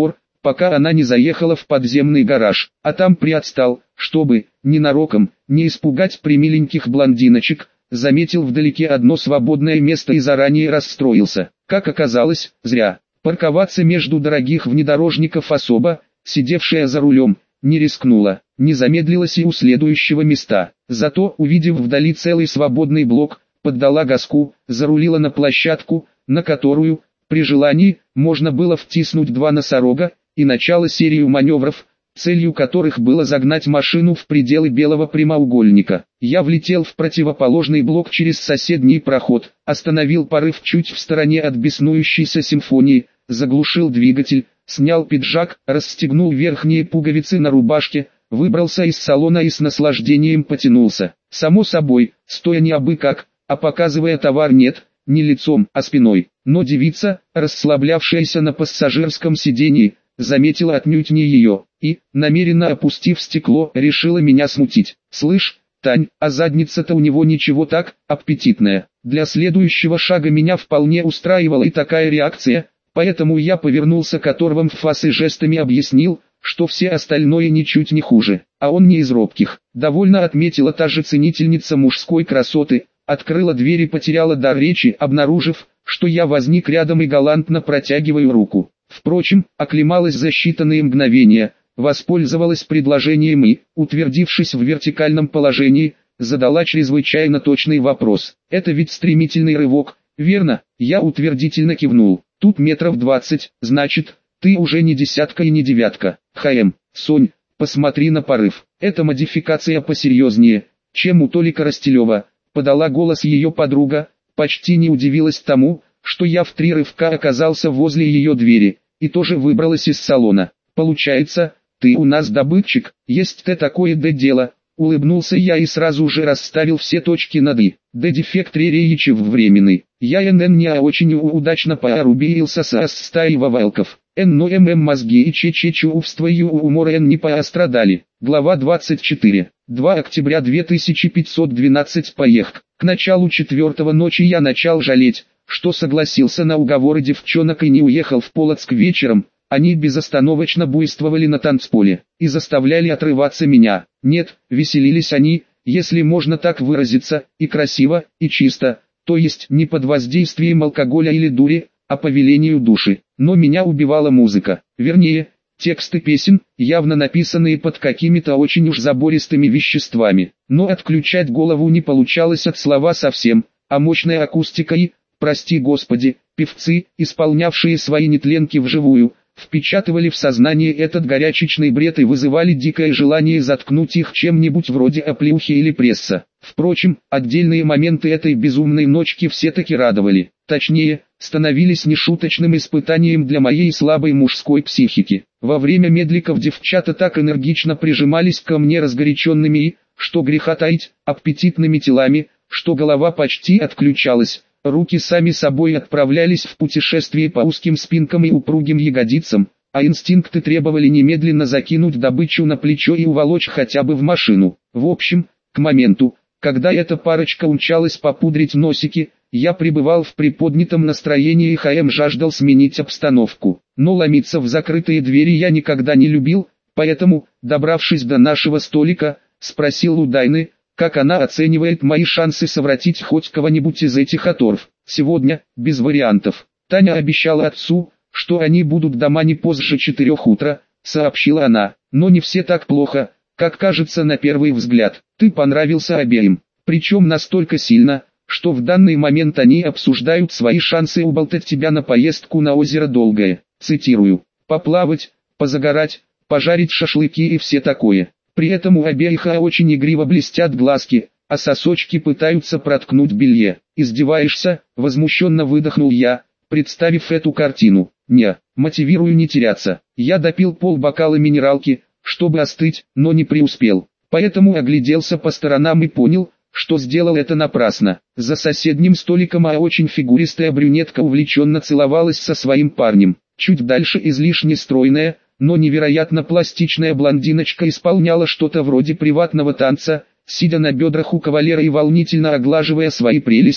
пока она не заехала в подземный гараж, а там приотстал, чтобы, ненароком, не испугать примиленьких блондиночек, заметил вдалеке одно свободное место и заранее расстроился. Как оказалось, зря. Парковаться между дорогих внедорожников особо, сидевшая за рулем, не рискнула, не замедлилась и у следующего места. Зато, увидев вдали целый свободный блок, поддала газку, зарулила на площадку, на которую, при желании, можно было втиснуть два носорога, и начала серию маневров, целью которых было загнать машину в пределы белого прямоугольника. Я влетел в противоположный блок через соседний проход, остановил порыв чуть в стороне от беснующейся симфонии, заглушил двигатель, снял пиджак, расстегнул верхние пуговицы на рубашке, выбрался из салона и с наслаждением потянулся. Само собой, стоя не абы как, а показывая товар нет, не лицом, а спиной. Но девица, расслаблявшаяся на пассажирском сиденье, заметила отнюдь не ее, и, намеренно опустив стекло, решила меня смутить. «Слышь, Тань, а задница-то у него ничего так, аппетитная». Для следующего шага меня вполне устраивала и такая реакция, поэтому я повернулся к оторвам в фас и жестами объяснил, что все остальное ничуть не хуже, а он не из робких. Довольно отметила та же ценительница мужской красоты, открыла дверь и потеряла дар речи, обнаружив, что я возник рядом и галантно протягиваю руку. Впрочем, оклемалась за считанные мгновения, воспользовалась предложением и, утвердившись в вертикальном положении, задала чрезвычайно точный вопрос. «Это ведь стремительный рывок, верно?» Я утвердительно кивнул. «Тут метров 20, значит, ты уже не десятка и не девятка. Сонь, посмотри на порыв. Это модификация посерьезнее, чем у Толика Ростелева», подала голос ее подруга, почти не удивилась тому, что я в 3 рывка оказался возле ее двери, и тоже выбралась из салона. «Получается, ты у нас добытчик, есть-то такое дело», улыбнулся я и сразу же расставил все точки над «и». Дефект Ререичев временный. Я не очень удачно порубился с стаей вавалков. Но мозги и чувства и умора не пострадали. Глава 24. 2 октября 2512 поехк. К началу 4-го ночи я начал жалеть, что согласился на уговоры девчонок и не уехал в Полоцк вечером. Они безостановочно буйствовали на танцполе и заставляли отрываться меня. Нет, веселились они, если можно так выразиться, и красиво, и чисто, то есть не под воздействием алкоголя или дури, а по велению души. Но меня убивала музыка, вернее, тексты песен, явно написанные под какими-то очень уж забористыми веществами. Но отключать голову не получалось от слова совсем, а мощная акустика и, прости господи, певцы, исполнявшие свои нетленки вживую, впечатывали в сознание этот горячечный бред и вызывали дикое желание заткнуть их чем-нибудь вроде оплеухи или пресса. Впрочем, отдельные моменты этой безумной ночки все-таки радовали. Точнее, становились нешуточным испытанием для моей слабой мужской психики. Во время медликов девчата так энергично прижимались ко мне разгоряченными и, что греха таить, аппетитными телами, что голова почти отключалась. Руки сами собой отправлялись в путешествие по узким спинкам и упругим ягодицам, а инстинкты требовали немедленно закинуть добычу на плечо и уволочь хотя бы в машину. В общем, к моменту, когда эта парочка умчалась попудрить носики, я пребывал в приподнятом настроении и жаждал сменить обстановку. Но ломиться в закрытые двери я никогда не любил, поэтому, добравшись до нашего столика, спросил у Дайны, как она оценивает мои шансы совратить хоть кого-нибудь из этих оторв. «Сегодня, без вариантов. Таня обещала отцу, что они будут дома не позже 4 утра», сообщила она. «Но не все так плохо, как кажется на первый взгляд. Ты понравился обеим. Причем настолько сильно, что в данный момент они обсуждают свои шансы уболтать тебя на поездку на озеро Долгое. Цитирую. Поплавать, позагорать, пожарить шашлыки и все такое». При этом у обеих очень игриво блестят глазки, а сосочки пытаются проткнуть белье. «Издеваешься?» – возмущенно выдохнул я, представив эту картину. «Не, мотивирую не теряться». Я допил полбокала минералки, чтобы остыть, но не преуспел. Поэтому огляделся по сторонам и понял, что сделал это напрасно. За соседним столиком очень фигуристая брюнетка увлеченно целовалась со своим парнем. Чуть дальше излишне стройная, но невероятно пластичная блондиночка исполняла что-то вроде приватного танца, сидя на бедрах у кавалера и волнительно оглаживая свои прелести,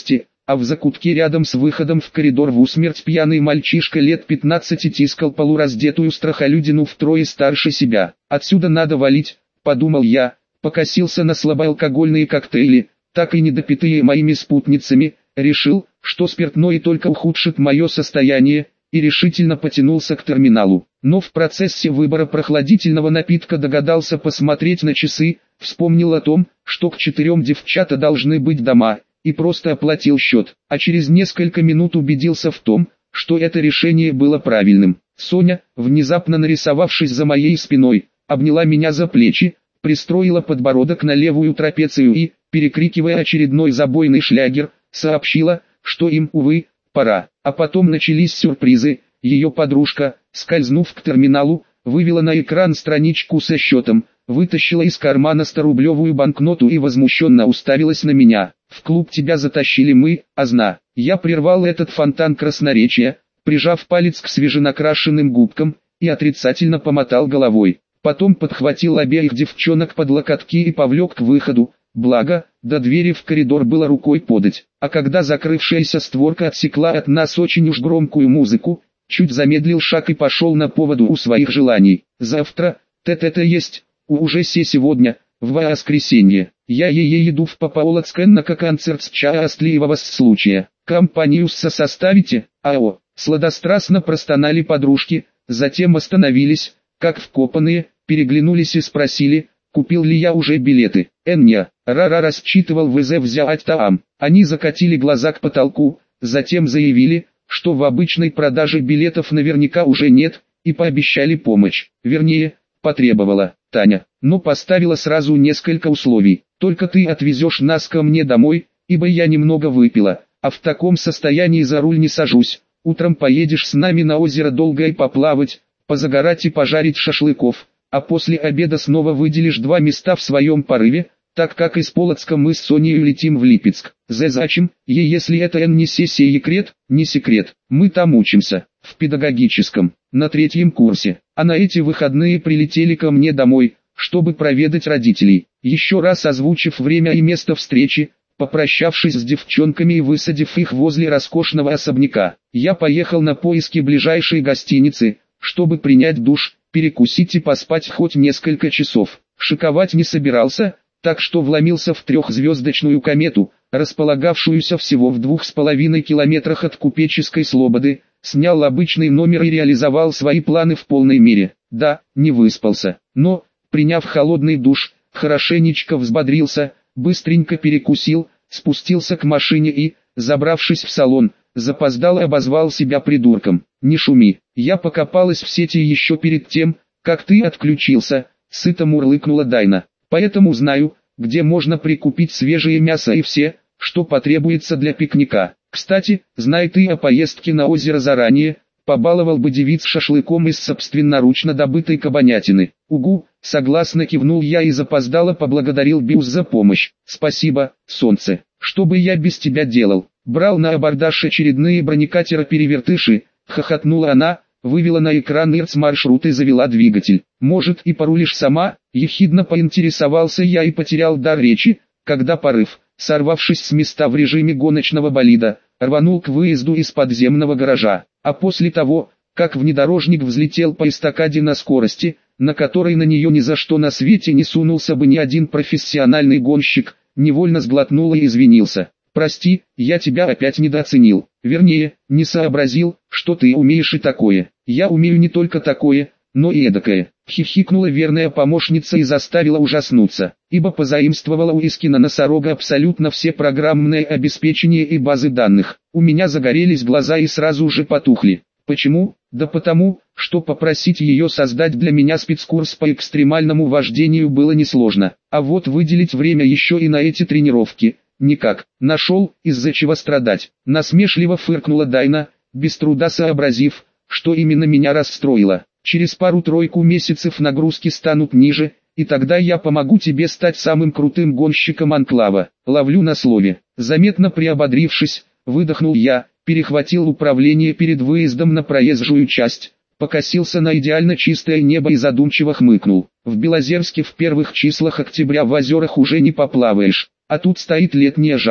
а в закутке рядом с выходом в коридор в усмерть пьяный мальчишка лет 15 тискал полураздетую страхолюдину втрое старше себя. «Отсюда надо валить», — подумал я, покосился на слабоалкогольные коктейли, так и недопитые моими спутницами, решил, что спиртное только ухудшит мое состояние, и решительно потянулся к терминалу. Но в процессе выбора прохладительного напитка догадался посмотреть на часы, вспомнил о том, что к 4 девчата должны быть дома, и просто оплатил счет, а через несколько минут убедился в том, что это решение было правильным. Соня, внезапно нарисовавшись за моей спиной, обняла меня за плечи, пристроила подбородок на левую трапецию и, перекрикивая очередной забойный шлягер, сообщила, что им, увы, пора. А потом начались сюрпризы. Ее подружка, скользнув к терминалу, вывела на экран страничку со счетом, вытащила из кармана 100-рублевую банкноту и возмущенно уставилась на меня. «В клуб тебя затащили мы, Азна». Я прервал этот фонтан красноречия, прижав палец к свеженакрашенным губкам, и отрицательно помотал головой. Потом подхватил обеих девчонок под локотки и повлек к выходу, благо, до двери в коридор было рукой подать. А когда закрывшаяся створка отсекла от нас очень уж громкую музыку, чуть замедлил шаг и пошел на поводу у своих желаний. «Завтра, ТТТ есть, уже сегодня, в воскресенье. Я еду в Папаолоцк на концерт с счастливого случая. Компанию составите?» «Ао!» Сладострастно простонали подружки, затем остановились, как вкопанные, переглянулись и спросили, купил ли я уже билеты. «Эння, Рара рассчитывал ВЗ взять там». Они закатили глаза к потолку, затем заявили, что в обычной продаже билетов наверняка уже нет, и пообещали помощь. Вернее, потребовала Таня, но поставила сразу несколько условий. «Только ты отвезешь нас ко мне домой, ибо я немного выпила, а в таком состоянии за руль не сажусь. Утром поедешь с нами на озеро Долгое поплавать, позагорать и пожарить шашлыков, а после обеда снова выделишь 2 места в своем порыве, так как из Полоцка мы с Соней летим в Липецк. Зачем, если это не секрет, не секрет, мы там учимся, в педагогическом, на 3-м курсе, а на эти выходные прилетели ко мне домой, чтобы проведать родителей». Еще раз озвучив время и место встречи, попрощавшись с девчонками и высадив их возле роскошного особняка, я поехал на поиски ближайшей гостиницы, чтобы принять душ, перекусить и поспать хоть несколько часов. Шиковать не собирался, так что вломился в 3-звездочную комету, располагавшуюся всего в 2,5 километрах от купеческой слободы, снял обычный номер и реализовал свои планы в полной мере. Да, не выспался, но, приняв холодный душ, хорошенечко взбодрился, быстренько перекусил, спустился к машине и, забравшись в салон, запоздало обозвал себя придурком. «Не шуми, я покопалась в сети еще перед тем, как ты отключился», — сыто мурлыкнула Дайна. «Поэтому знаю, где можно прикупить свежее мясо и все, что потребуется для пикника. Кстати, знай ты о поездке на озеро заранее, побаловал бы девиц шашлыком из собственноручно добытой кабанятины». «Угу», согласно кивнул я и запоздало поблагодарил Биус за помощь. «Спасибо, солнце. Что бы я без тебя делал?» «Брал на абордаж очередные бронекатера-перевертыши», хохотнула она, вывела на экран ИРЦ-маршрут и завела двигатель. «Может, и порулишь сама?» Ехидно поинтересовался я и потерял дар речи, когда порыв, сорвавшись с места в режиме гоночного болида, рванул к выезду из подземного гаража. А после того, как внедорожник взлетел по эстакаде на скорости, на которой на нее ни за что на свете не сунулся бы ни один профессиональный гонщик, невольно сглотнул и извинился. «Прости, я тебя опять недооценил. Вернее, не сообразил, что ты умеешь и такое. Я умею не только такое, но и эдакое». Хихикнула верная помощница и заставила ужаснуться, ибо позаимствовала у Искина носорога абсолютно все программное обеспечение и базы данных. У меня загорелись глаза и сразу же потухли. Почему? Да потому, что попросить ее создать для меня спецкурс по экстремальному вождению было несложно. А вот выделить время еще и на эти тренировки – никак. Нашел, из-за чего страдать. Насмешливо фыркнула Дайна, без труда сообразив, что именно меня расстроило. Через пару-тройку месяцев нагрузки станут ниже, и тогда я помогу тебе стать самым крутым гонщиком анклава. Ловлю на слове. Заметно приободрившись, выдохнул я, перехватил управление перед выездом на проезжую часть, покосился на идеально чистое небо и задумчиво хмыкнул. В Белозерске в первых числах октября в озерах уже не поплаваешь. А тут стоит летняя жара.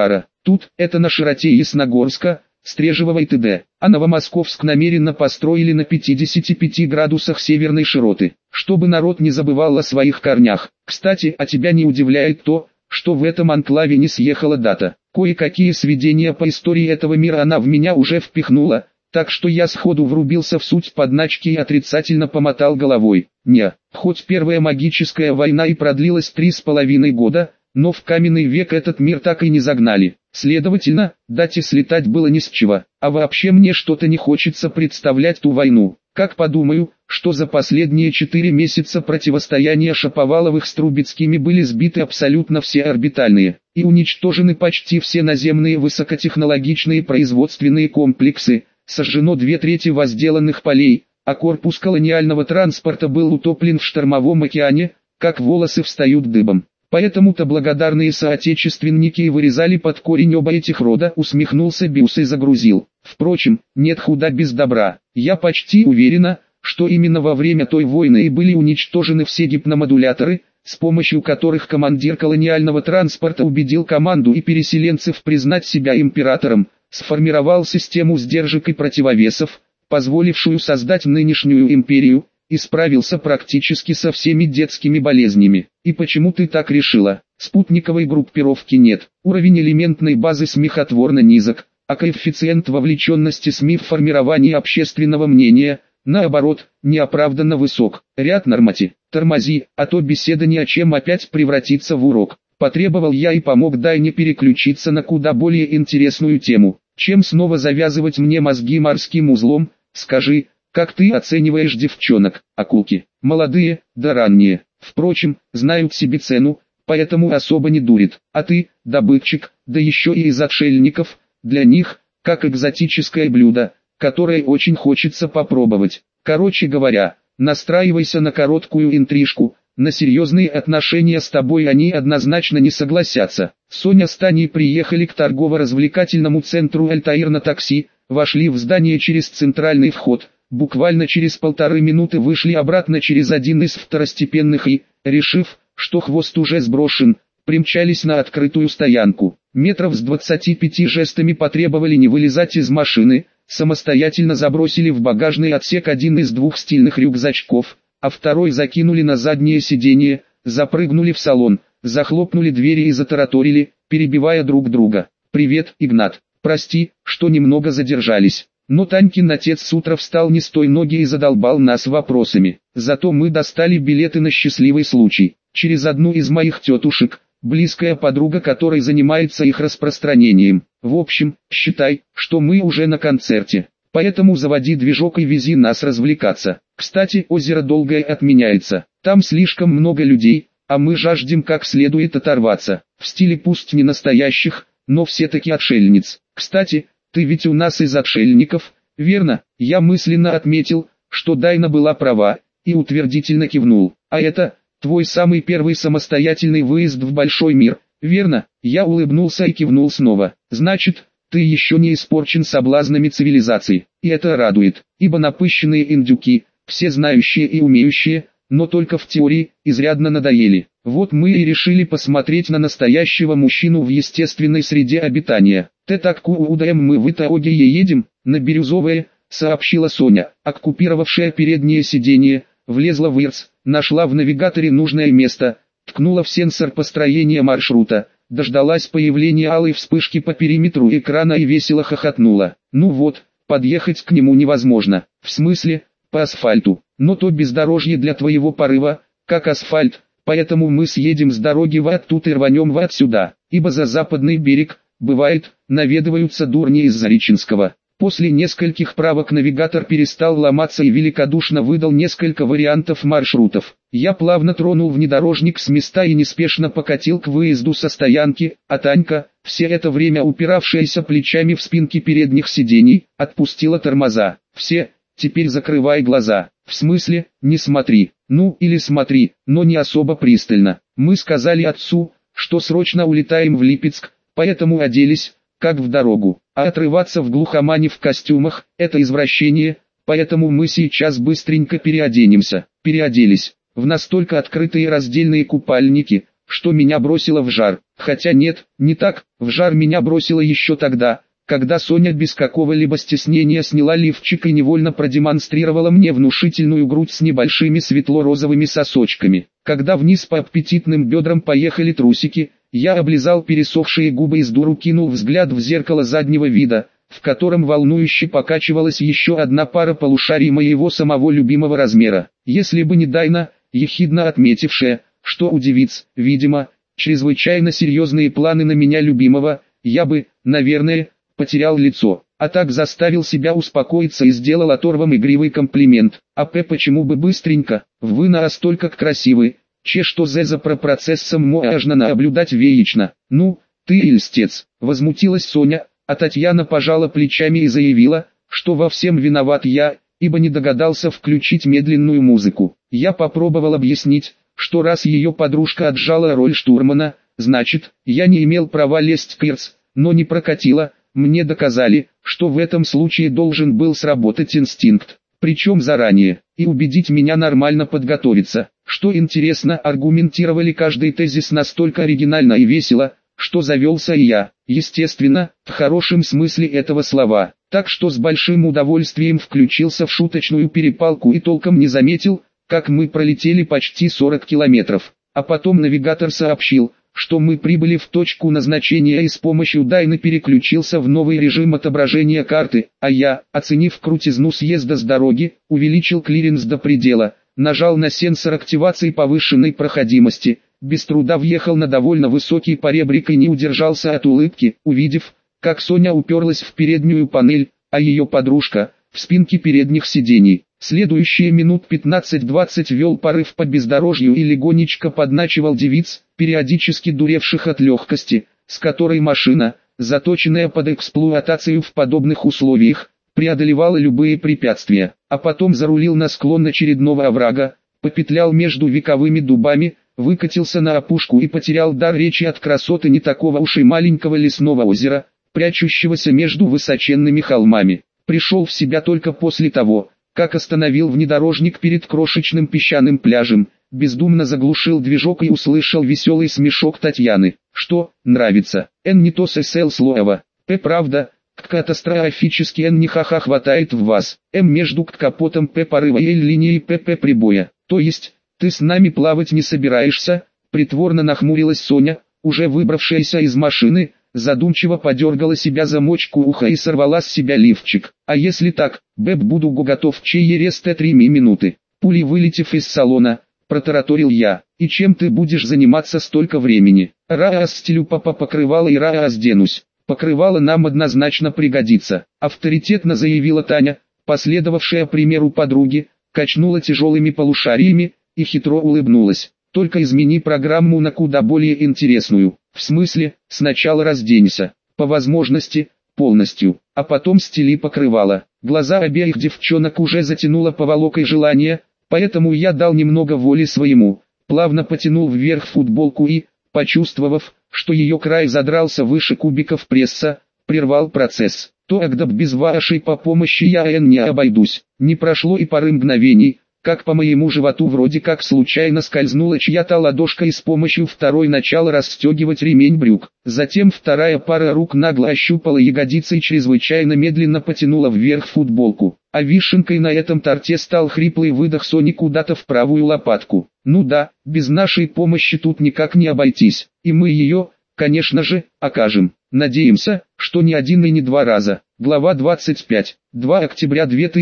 Тут, это на широте Ясногорска, Стрежевого и т.д. А Новомосковск намеренно построили на 55 градусах северной широты, чтобы народ не забывал о своих корнях. Кстати, а тебя не удивляет то, что в этом анклаве не съехала дата? Кое-какие сведения по истории этого мира она в меня уже впихнула, так что я сходу врубился в суть подначки и отрицательно помотал головой. Не, хоть первая магическая война и продлилась 3,5 года, но в каменный век этот мир так и не загнали. Следовательно, дате слетать было не с чего. А вообще мне что-то не хочется представлять ту войну. Как подумаю, что за последние 4 месяца противостояния Шаповаловых с Трубецкими были сбиты абсолютно все орбитальные, и уничтожены почти все наземные высокотехнологичные производственные комплексы, сожжено 2/3 возделанных полей, а корпус колониального транспорта был утоплен в штормовом океане, как волосы встают дыбом. Поэтому-то благодарные соотечественники и вырезали под корень оба этих рода, усмехнулся Биус и загрузил. Впрочем, нет худа без добра. Я почти уверена, что именно во время той войны и были уничтожены все гипномодуляторы, с помощью которых командир колониального транспорта убедил команду и переселенцев признать себя императором, сформировал систему сдержек и противовесов, позволившую создать нынешнюю империю, и справился практически со всеми детскими болезнями. И почему ты так решила? Спутниковой группировки нет, уровень элементной базы смехотворно низок, а коэффициент вовлеченности СМИ в формирование общественного мнения, наоборот, неоправданно высок. Ряд нормати, тормози, а то беседа ни о чем опять превратится в урок. Потребовал я и помог Дайне переключиться на куда более интересную тему. Чем снова завязывать мне мозги морским узлом, скажи, как ты оцениваешь девчонок, акулки, молодые, да ранние, впрочем, знают себе цену, поэтому особо не дурит, а ты, добытчик, да еще и из отшельников, для них, как экзотическое блюдо, которое очень хочется попробовать. Короче говоря, настраивайся на короткую интрижку, на серьезные отношения с тобой они однозначно не согласятся. Соня с Таней приехали к торгово-развлекательному центру «Альтаир» на такси, вошли в здание через центральный вход, буквально через 1,5 минуты вышли обратно через один из второстепенных и, решив, что хвост уже сброшен, примчались на открытую стоянку. Метров с 25 жестами потребовали не вылезать из машины, самостоятельно забросили в багажный отсек один из 2 стильных рюкзачков, а второй закинули на заднее сиденье, запрыгнули в салон, захлопнули двери и затараторили, перебивая друг друга. «Привет, Игнат, прости, что немного задержались. Но Танькин отец с утра встал не с той ноги и задолбал нас вопросами. Зато мы достали билеты на счастливый случай. Через одну из моих тетушек, близкая подруга которой занимается их распространением. В общем, считай, что мы уже на концерте. Поэтому заводи движок и вези нас развлекаться. Кстати, озеро Долгое отменяется. Там слишком много людей, а мы жаждем как следует оторваться. В стиле пусть не настоящих, но все-таки отшельниц. Кстати, ты ведь у нас из отшельников, верно? Я мысленно отметил, что Дайна была права, и утвердительно кивнул. А это, твой самый первый самостоятельный выезд в большой мир, верно? Я улыбнулся и кивнул снова. Значит, ты еще не испорчен соблазнами цивилизации. И это радует, ибо напыщенные индюки, все знающие и умеющие, но только в теории, изрядно надоели. Вот мы и решили посмотреть на настоящего мужчину в естественной среде обитания. «Ты так куда мы в итоге едем?» «На Бирюзовое», — сообщила Соня, оккупировавшая переднее сиденье, влезла в ИРС, нашла в навигаторе нужное место, ткнула в сенсор построения маршрута, дождалась появления алой вспышки по периметру экрана и весело хохотнула. «Ну вот, подъехать к нему невозможно. В смысле, по асфальту. Но то бездорожье для твоего порыва, как асфальт, поэтому мы съедем с дороги в ад тут и рванем в ад сюда, ибо за западный берег, бывает, наведываются дурни из Зареченского». После нескольких правок навигатор перестал ломаться и великодушно выдал несколько вариантов маршрутов. Я плавно тронул внедорожник с места и неспешно покатил к выезду со стоянки, а Танька, все это время упиравшаяся плечами в спинки передних сидений, отпустила тормоза. «Все, теперь закрывай глаза». «В смысле, не смотри?» «Ну или смотри, но не особо пристально. Мы сказали отцу, что срочно улетаем в Липецк, поэтому оделись, как в дорогу. А отрываться в глухомане в костюмах – это извращение, поэтому мы сейчас быстренько переоденемся». Переоделись в настолько открытые раздельные купальники, что меня бросило в жар. Хотя нет, не так, в жар меня бросило еще тогда, когда Соня без какого-либо стеснения сняла лифчик и невольно продемонстрировала мне внушительную грудь с небольшими светло-розовыми сосочками. Когда вниз по аппетитным бедрам поехали трусики, я облизал пересохшие губы и с дуру кинул взгляд в зеркало заднего вида, в котором волнующе покачивалась еще одна пара полушарий моего самого любимого размера. Если бы не Дайна, ехидно отметившая, что у девиц, видимо, чрезвычайно серьезные планы на меня любимого, я бы, наверное, потерял лицо. А так заставил себя успокоиться и сделал оторвам игривый комплимент. Почему бы быстренько, вы настолько красивы, что за процессом можно наблюдать вечно. Ну, ты и льстец, возмутилась Соня, а Татьяна пожала плечами и заявила, что во всем виноват я, ибо не догадался включить медленную музыку. Я попробовал объяснить, что раз ее подружка отжала роль штурмана, значит, я не имел права лезть к Ирц, но не прокатило. Мне доказали, что в этом случае должен был сработать инстинкт, причем заранее, и убедить меня нормально подготовиться. Что интересно, аргументировали каждый тезис настолько оригинально и весело, что завелся и я, естественно, в хорошем смысле этого слова. Так что с большим удовольствием включился в шуточную перепалку и толком не заметил, как мы пролетели почти 40 километров. А потом навигатор сообщил, что мы прибыли в точку назначения и с помощью Дайны переключился в новый режим отображения карты, а я, оценив крутизну съезда с дороги, увеличил клиренс до предела, нажал на сенсор активации повышенной проходимости, без труда въехал на довольно высокий поребрик и не удержался от улыбки, увидев, как Соня уперлась в переднюю панель, а ее подружка – в спинке передних сидений. Следующие минут 15-20 вел порыв по бездорожью и легонечко подначивал девиц, периодически дуревших от легкости, с которой машина, заточенная под эксплуатацию в подобных условиях, преодолевала любые препятствия, а потом зарулил на склон очередного оврага, попетлял между вековыми дубами, выкатился на опушку и потерял дар речи от красоты не такого уж и маленького лесного озера, прячущегося между высоченными холмами. Пришел в себя только после того, как остановил внедорожник перед крошечным песчаным пляжем, бездумно заглушил движок и услышал веселый смешок Татьяны. Что, нравится? Не то ССЛ слово. Правда, катастрофически не ха-ха хватает в вас. Между капотом порыва и линией прибоя. То есть, ты с нами плавать не собираешься? Притворно нахмурилась Соня, уже выбравшаяся из машины, задумчиво подергала себя за мочку уха и сорвала с себя лифчик. А если так, буду готов через 3 минуты. Пулей вылетев из салона, протараторил я. И чем ты будешь заниматься столько времени? Расстелю покрывало и разденусь. Покрывало нам однозначно пригодится, авторитетно заявила Таня, последовавшая примеру подруги, качнула тяжелыми полушариями и хитро улыбнулась. Только измени программу на куда более интересную. В смысле, сначала разденься, по возможности, полностью, а потом стели покрывало. Глаза обеих девчонок уже затянуло поволокой желания, поэтому я дал немного воли своему, плавно потянул вверх футболку и, почувствовав, что ее край задрался выше кубиков пресса, прервал процесс. Тогда без вашей помощи я не обойдусь. Не прошло и пары мгновений, как по моему животу вроде как случайно скользнула чья-то ладошка и с помощью второй начала расстегивать ремень брюк. Затем вторая пара рук нагло ощупала ягодицы и чрезвычайно медленно потянула вверх футболку. А вишенкой на этом торте стал хриплый выдох Сони куда-то в правую лопатку. Ну да, без нашей помощи тут никак не обойтись, и мы ее, конечно же, окажем. Надеемся, что не один и не 2 раза. Глава 25. 2 октября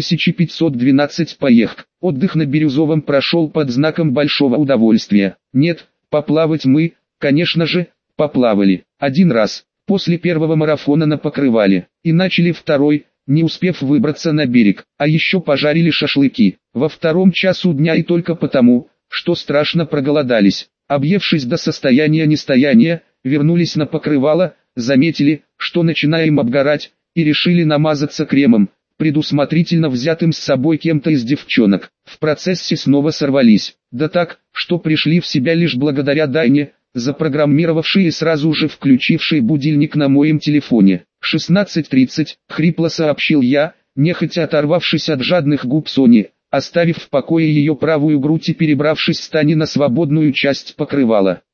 2512. Поездка. Отдых на Бирюзовом прошел под знаком большого удовольствия. Нет, поплавать мы, конечно же, поплавали. 1 раз, после первого марафона на покрывале, и начали второй, не успев выбраться на берег, а еще пожарили шашлыки. Во 2 часу дня и только потому, что страшно проголодались. Объевшись до состояния нестояния, вернулись на покрывало, заметили, что начинаем обгорать, и решили намазаться кремом, предусмотрительно взятым с собой кем-то из девчонок. В процессе снова сорвались, да так, что пришли в себя лишь благодаря Дайне, запрограммировавшей и сразу же включившей будильник на моем телефоне. 16:30, хрипло сообщил я, нехотя оторвавшись от жадных губ Сони, оставив в покое ее правую грудь и перебравшись с Тани на свободную часть покрывала.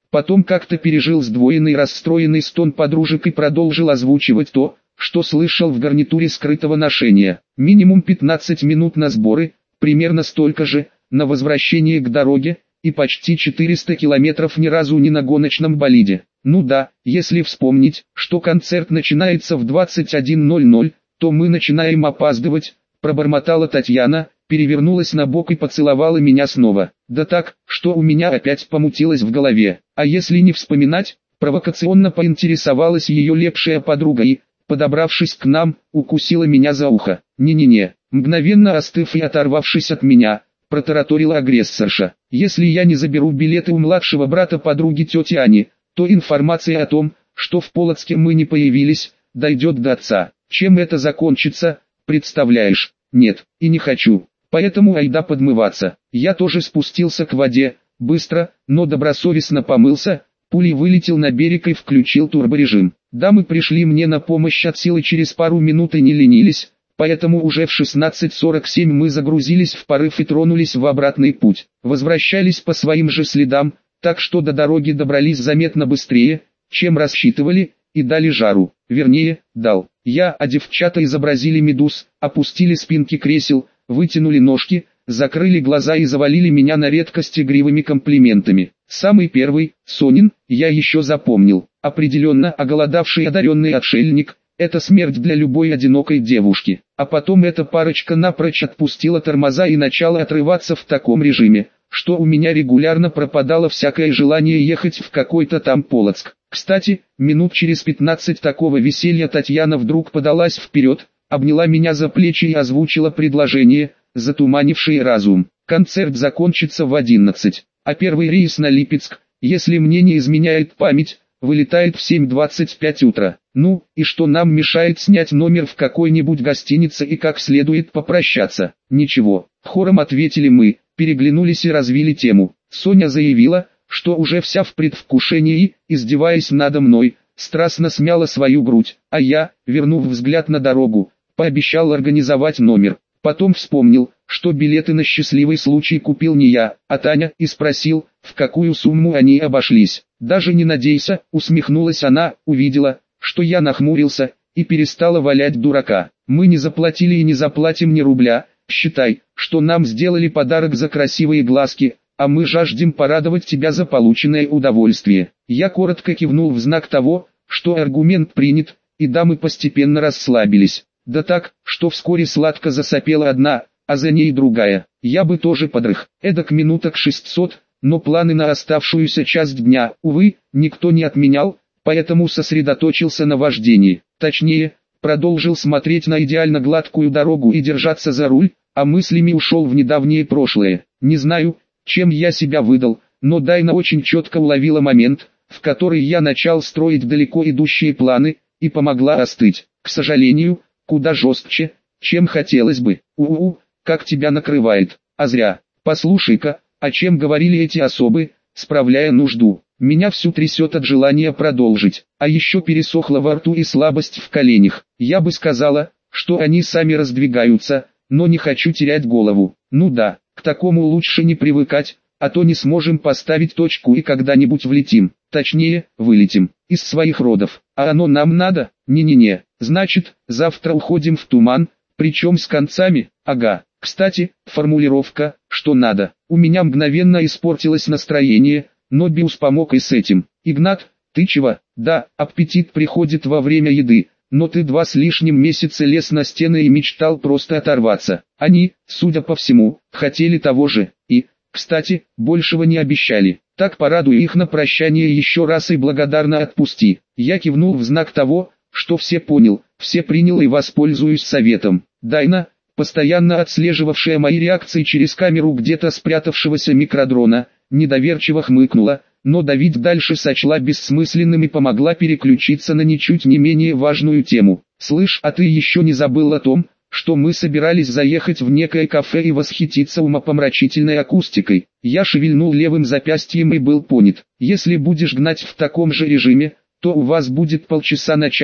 Потом как-то пережил сдвоенный расстроенный стон подружек и продолжил озвучивать то, что слышал в гарнитуре скрытого ношения. Минимум 15 минут на сборы, примерно столько же, на возвращение к дороге, и почти 400 километров ни разу не на гоночном болиде. Ну да, если вспомнить, что концерт начинается в 21:00, то мы начинаем опаздывать, пробормотала Татьяна, перевернулась на бок и поцеловала меня снова. Да так, что у меня опять помутилось в голове. А если не вспоминать, провокационно поинтересовалась ее лепшая подруга и, подобравшись к нам, укусила меня за ухо. Не-не-не, мгновенно остыв и оторвавшись от меня, протараторила агрессорша. Если я не заберу билеты у младшего брата подруги тети Ани, то информация о том, что в Полоцке мы не появились, дойдет до отца. Чем это закончится, представляешь? Нет, и не хочу. Поэтому айда подмываться. Я тоже спустился к воде, быстро, но добросовестно помылся, пулей вылетел на берег и включил турборежим. Дамы пришли мне на помощь от силы через пару минут и не ленились, поэтому уже в 16:47 мы загрузились в порыв и тронулись в обратный путь. Возвращались по своим же следам, так что до дороги добрались заметно быстрее, чем рассчитывали, и дали жару. Вернее, дал. Я, а девчата изобразили медуз, опустили спинки кресел, вытянули ножки, закрыли глаза и завалили меня на редкость игривыми комплиментами. Самый первый, Сонин, я еще запомнил. Определенно оголодавший одаренный отшельник, это смерть для любой одинокой девушки. А потом эта парочка напрочь отпустила тормоза и начала отрываться в таком режиме, что у меня регулярно пропадало всякое желание ехать в какой-то там Полоцк. Кстати, минут через 15 такого веселья Татьяна вдруг подалась вперед, обняла меня за плечи и озвучила предложение, затуманившее разум. Концерт закончится в 11, а первый рейс на Липецк, если мне не изменяет память, вылетает в 7:25 утра. Ну, и что нам мешает снять номер в какой-нибудь гостинице и как следует попрощаться? Ничего, хором ответили мы, переглянулись и развили тему. Соня заявила, что уже вся в предвкушении и, издеваясь надо мной, страстно смяла свою грудь, а я, вернув взгляд на дорогу, пообещал организовать номер. Потом вспомнил, что билеты на счастливый случай купил не я, а Таня, и спросил, в какую сумму они обошлись. Даже не надейся, усмехнулась она, увидела, что я нахмурился, и перестала валять дурака. Мы не заплатили и не заплатим ни рубля, считай, что нам сделали подарок за красивые глазки, а мы жаждем порадовать тебя за полученное удовольствие. Я коротко кивнул в знак того, что аргумент принят, и дамы постепенно расслабились. Да так, что вскоре сладко засопела одна, а за ней другая. Я бы тоже подрых, эдак минуток 600, но планы на оставшуюся часть дня, увы, никто не отменял, поэтому сосредоточился на вождении. Точнее, продолжил смотреть на идеально гладкую дорогу и держаться за руль, а мыслями ушел в недавнее прошлое. Не знаю, чем я себя выдал, но Дайна очень четко уловила момент, в который я начал строить далеко идущие планы, и помогла остыть. К сожалению, куда жестче, чем хотелось бы. Как тебя накрывает. А зря. Послушай-ка, о чем говорили эти особы, справляя нужду. Меня всю трясет от желания продолжить, а еще пересохло во рту и слабость в коленях. Я бы сказала, что они сами раздвигаются, но не хочу терять голову. Ну да, к такому лучше не привыкать, а то не сможем поставить точку и когда-нибудь влетим. Точнее, вылетим, из своих родов. А оно нам надо? Не-не-не. Значит, завтра уходим в туман, причем с концами, ага. Кстати, формулировка «что надо». У меня мгновенно испортилось настроение, но Биус помог и с этим. Игнат, ты чего? Да, аппетит приходит во время еды, но ты 2 с лишним месяца лез на стены и мечтал просто оторваться. Они, судя по всему, хотели того же, и, кстати, большего не обещали. Так порадуй их на прощание еще раз и благодарно отпусти. Я кивнул в знак того, что все понял, все принял и воспользуюсь советом. Дайна, постоянно отслеживавшая мои реакции через камеру где-то спрятавшегося микродрона, недоверчиво хмыкнула, но давить дальше сочла бессмысленным и помогла переключиться на ничуть не менее важную тему. «Слышь, а ты еще не забыл о том, что мы собирались заехать в некое кафе и восхититься умопомрачительной акустикой?» Я шевельнул левым запястьем и был понят. «Если будешь гнать в таком же режиме, то у вас будет полчаса на чай,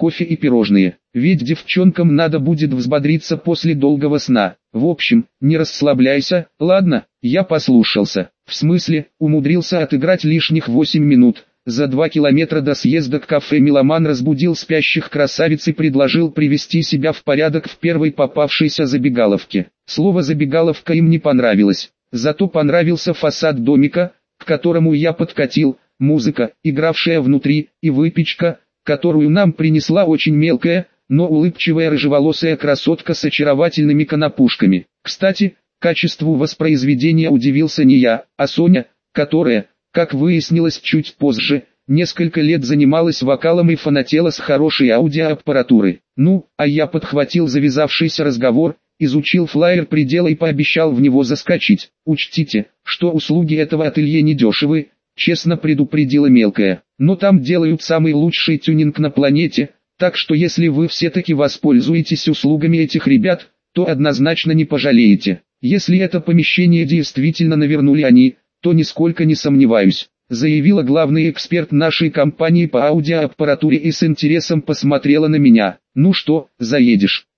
кофе и пирожные. Ведь девчонкам надо будет взбодриться после долгого сна. В общем, не расслабляйся, ладно? Я послушался. В смысле, умудрился отыграть лишних 8 минут. За 2 километра до съезда к кафе меломан разбудил спящих красавиц и предложил привести себя в порядок в первой попавшейся забегаловке. Слово «забегаловка» им не понравилось. Зато понравился фасад домика, к которому я подкатил, музыка, игравшая внутри, и выпечка, которую нам принесла очень мелкая, но улыбчивая рыжеволосая красотка с очаровательными конопушками. Кстати, качеству воспроизведения удивился не я, а Соня, которая, как выяснилось чуть позже, несколько лет занималась вокалом и фанатела с хорошей аудиоаппаратуры. Ну, а я подхватил завязавшийся разговор, изучил флаер предела и пообещал в него заскочить. Учтите, что услуги этого ателье недешевы, честно предупредила мелкая. Но там делают самый лучший тюнинг на планете, так что если вы все-таки воспользуетесь услугами этих ребят, то однозначно не пожалеете. Если это помещение действительно навернули они, то нисколько не сомневаюсь, заявила главный эксперт нашей компании по аудиоаппаратуре и с интересом посмотрела на меня. Ну что, заедешь?